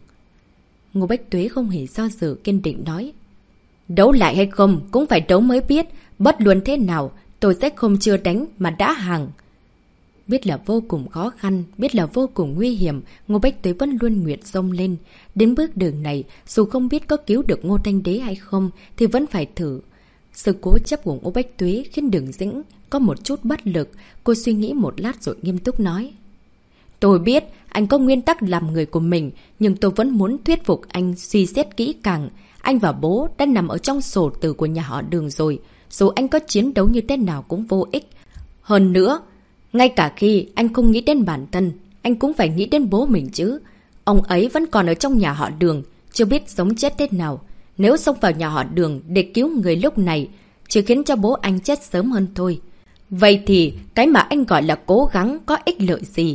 Ngô Bách Tuế không hề do dự, kiên định nói. Đấu lại hay không cũng phải đấu mới biết, bất luận thế nào tôi sẽ không chưa đánh mà đã hàng. Biết là vô cùng khó khăn, biết là vô cùng nguy hiểm, Ngô Bách Tuế vẫn luôn nguyện xông lên. Đến bước đường này, dù không biết có cứu được Ngô Thanh Đế hay không, thì vẫn phải thử. Sự cố chấp của Ngô Bách Tuế khiến Đường Dĩnh có một chút bất lực. Cô suy nghĩ một lát rồi nghiêm túc nói. Tôi biết anh có nguyên tắc làm người của mình, nhưng tôi vẫn muốn thuyết phục anh suy xét kỹ càng. Anh và bố đã nằm ở trong sổ tử của nhà họ Đường rồi. Dù anh có chiến đấu như thế nào cũng vô ích. Hơn nữa, ngay cả khi anh không nghĩ đến bản thân, anh cũng phải nghĩ đến bố mình chứ. Ông ấy vẫn còn ở trong nhà họ Đường, chưa biết sống chết thế nào. Nếu xông vào nhà họ Đường để cứu người lúc này, chỉ khiến cho bố anh chết sớm hơn thôi. Vậy thì cái mà anh gọi là cố gắng có ích lợi gì?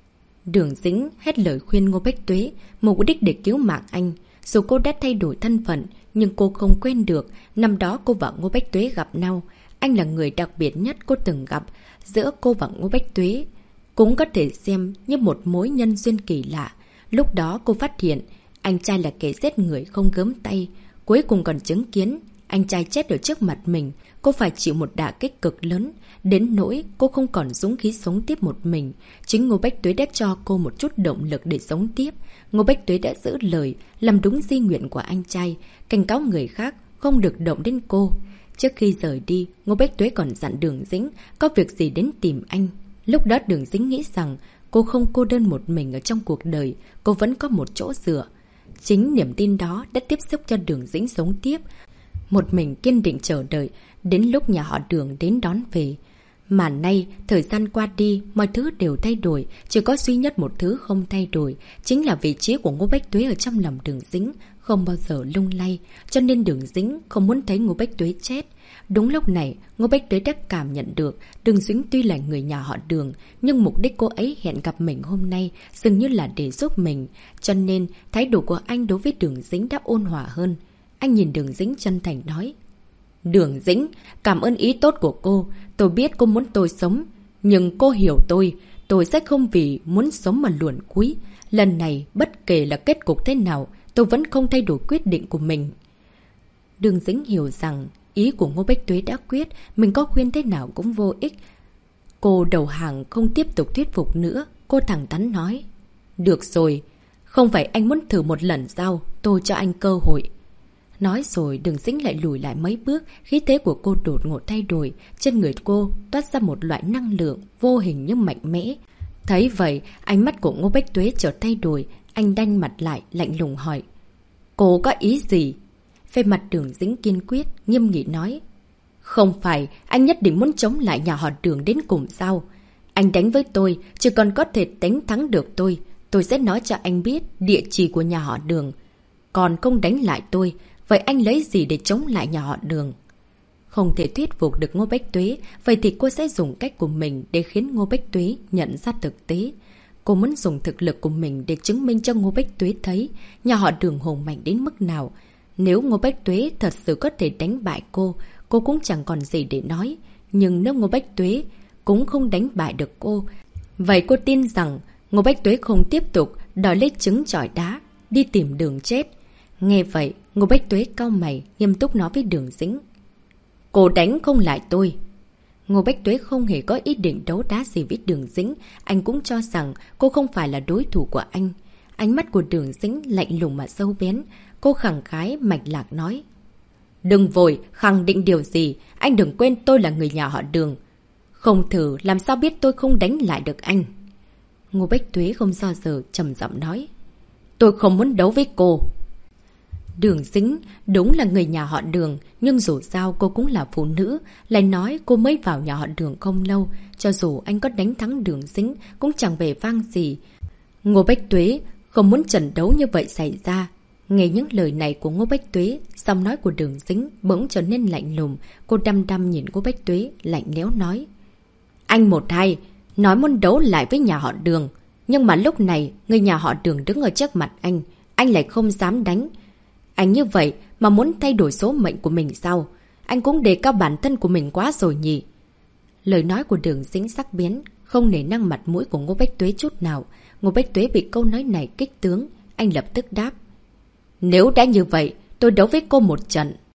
Đường Dĩnh hết lời khuyên Ngô Bách Tuế, mục đích để cứu mạng anh. Dù cô đã thay đổi thân phận, nhưng cô không quên được năm đó cô và Ngô Bách Tuế gặp nhau. Anh là người đặc biệt nhất cô từng gặp. Giữa cô và Ngô Bách Tuế cũng có thể xem như một mối nhân duyên kỳ lạ. Lúc đó cô phát hiện anh trai là kẻ giết người không gớm tay. Cuối cùng còn chứng kiến anh trai chết ở trước mặt mình. Cô phải chịu một đả kích cực lớn, đến nỗi cô không còn dũng khí sống tiếp một mình. Chính Ngô Bách Tuế đã cho cô một chút động lực để sống tiếp. Ngô Bách Tuế đã giữ lời, làm đúng di nguyện của anh trai, cảnh cáo người khác không được động đến cô. Trước khi rời đi, Ngô Bách Tuế còn dặn Đường Dĩnh có việc gì đến tìm anh. Lúc đó Đường Dĩnh nghĩ rằng cô không cô đơn một mình ở trong cuộc đời, cô vẫn có một chỗ dựa. Chính niềm tin đó đã tiếp sức cho Đường Dĩnh sống tiếp. Một mình kiên định chờ đợi, đến lúc nhà họ Đường đến đón về. Mà nay, thời gian qua đi, mọi thứ đều thay đổi, chỉ có duy nhất một thứ không thay đổi, chính là vị trí của Ngô Bách Tuế ở trong lòng Đường Dĩnh, không bao giờ lung lay, cho nên Đường Dĩnh không muốn thấy Ngô Bách Tuế chết. Đúng lúc này, Ngô Bách Tuế đã cảm nhận được Đường Dĩnh tuy là người nhà họ Đường, nhưng mục đích cô ấy hẹn gặp mình hôm nay dường như là để giúp mình, cho nên thái độ của anh đối với Đường Dĩnh đã ôn hòa hơn. Anh nhìn Đường Dĩnh chân thành nói. Đường Dĩnh, cảm ơn ý tốt của cô. Tôi biết cô muốn tôi sống, nhưng cô hiểu tôi. Tôi sẽ không vì muốn sống mà luồn cúi. Lần này, bất kể là kết cục thế nào, tôi vẫn không thay đổi quyết định của mình. Đường Dĩnh hiểu rằng ý của Ngô Bách Tuế đã quyết, mình có khuyên thế nào cũng vô ích. Cô đầu hàng không tiếp tục thuyết phục nữa. Cô thẳng thắn nói. Được rồi, không phải anh muốn thử một lần sao? Tôi cho anh cơ hội. Nói rồi Đường Dĩnh lại lùi lại mấy bước, khí thế của cô đột ngột thay đổi, trên người cô toát ra một loại năng lượng vô hình nhưng mạnh mẽ. Thấy vậy, ánh mắt của Ngô Bách Tuế chợt thay đổi, anh đanh mặt lại, lạnh lùng hỏi. Cô có ý gì? Về mặt Đường Dĩnh kiên quyết, nghiêm nghị nói. Không phải, anh nhất định muốn chống lại nhà họ Đường đến cùng sao? Anh đánh với tôi, chỉ còn có thể đánh thắng được tôi. Tôi sẽ nói cho anh biết địa chỉ của nhà họ Đường. Còn không đánh lại tôi, vậy anh lấy gì để chống lại nhà họ Đường? Không thể thuyết phục được Ngô Bách Tuế, vậy thì cô sẽ dùng cách của mình để khiến Ngô Bách Tuế nhận ra thực tế. Cô muốn dùng thực lực của mình để chứng minh cho Ngô Bách Tuế thấy nhà họ Đường hùng mạnh đến mức nào. Nếu Ngô Bách Tuế thật sự có thể đánh bại cô, cô cũng chẳng còn gì để nói. Nhưng nếu Ngô Bách Tuế cũng không đánh bại được cô, vậy cô tin rằng Ngô Bách Tuế không tiếp tục đòi lấy trứng chọi đá, đi tìm đường chết. Nghe vậy, Ngô Bách Tuế cau mày, nghiêm túc nói với Đường Dĩnh. Cô đánh không lại tôi. Ngô Bách Tuế không hề có ý định đấu đá gì với Đường Dĩnh, anh cũng cho rằng cô không phải là đối thủ của anh. Ánh mắt của Đường Dĩnh lạnh lùng mà sâu bén, cô khẳng khái mạch lạc nói. Đừng vội, khẳng định điều gì. Anh đừng quên tôi là người nhà họ Đường. Không thử, làm sao biết tôi không đánh lại được anh. Ngô Bách Tuế không do dự, trầm giọng nói. Tôi không muốn đấu với cô. Đường Dĩnh đúng là người nhà họ Đường, nhưng dù sao cô cũng là phụ nữ. Lại nói cô mới vào nhà họ Đường không lâu. Cho dù anh có đánh thắng Đường Dĩnh cũng chẳng về vang gì. Ngô Bách Tuế không muốn trận đấu như vậy xảy ra. Nghe những lời này của Ngô Bách Tuế, giọng nói của Đường Dĩnh bỗng trở nên lạnh lùng. Cô đăm đăm nhìn Ngô Bách Tuế, lạnh lẽo nói. Anh một hai, nói muốn đấu lại với nhà họ Đường. Nhưng mà lúc này, người nhà họ Đường đứng ở trước mặt anh. Anh lại không dám đánh. Anh như vậy mà muốn thay đổi số mệnh của mình sao? Anh cũng đề cao bản thân của mình quá rồi nhỉ? Lời nói của Đường Dĩnh sắc biến, không nể năng mặt mũi của Ngô Bách Tuế chút nào. Ngô Bách Tuế bị câu nói này kích tướng. Anh lập tức đáp. Nếu đã như vậy, tôi đấu với cô một trận.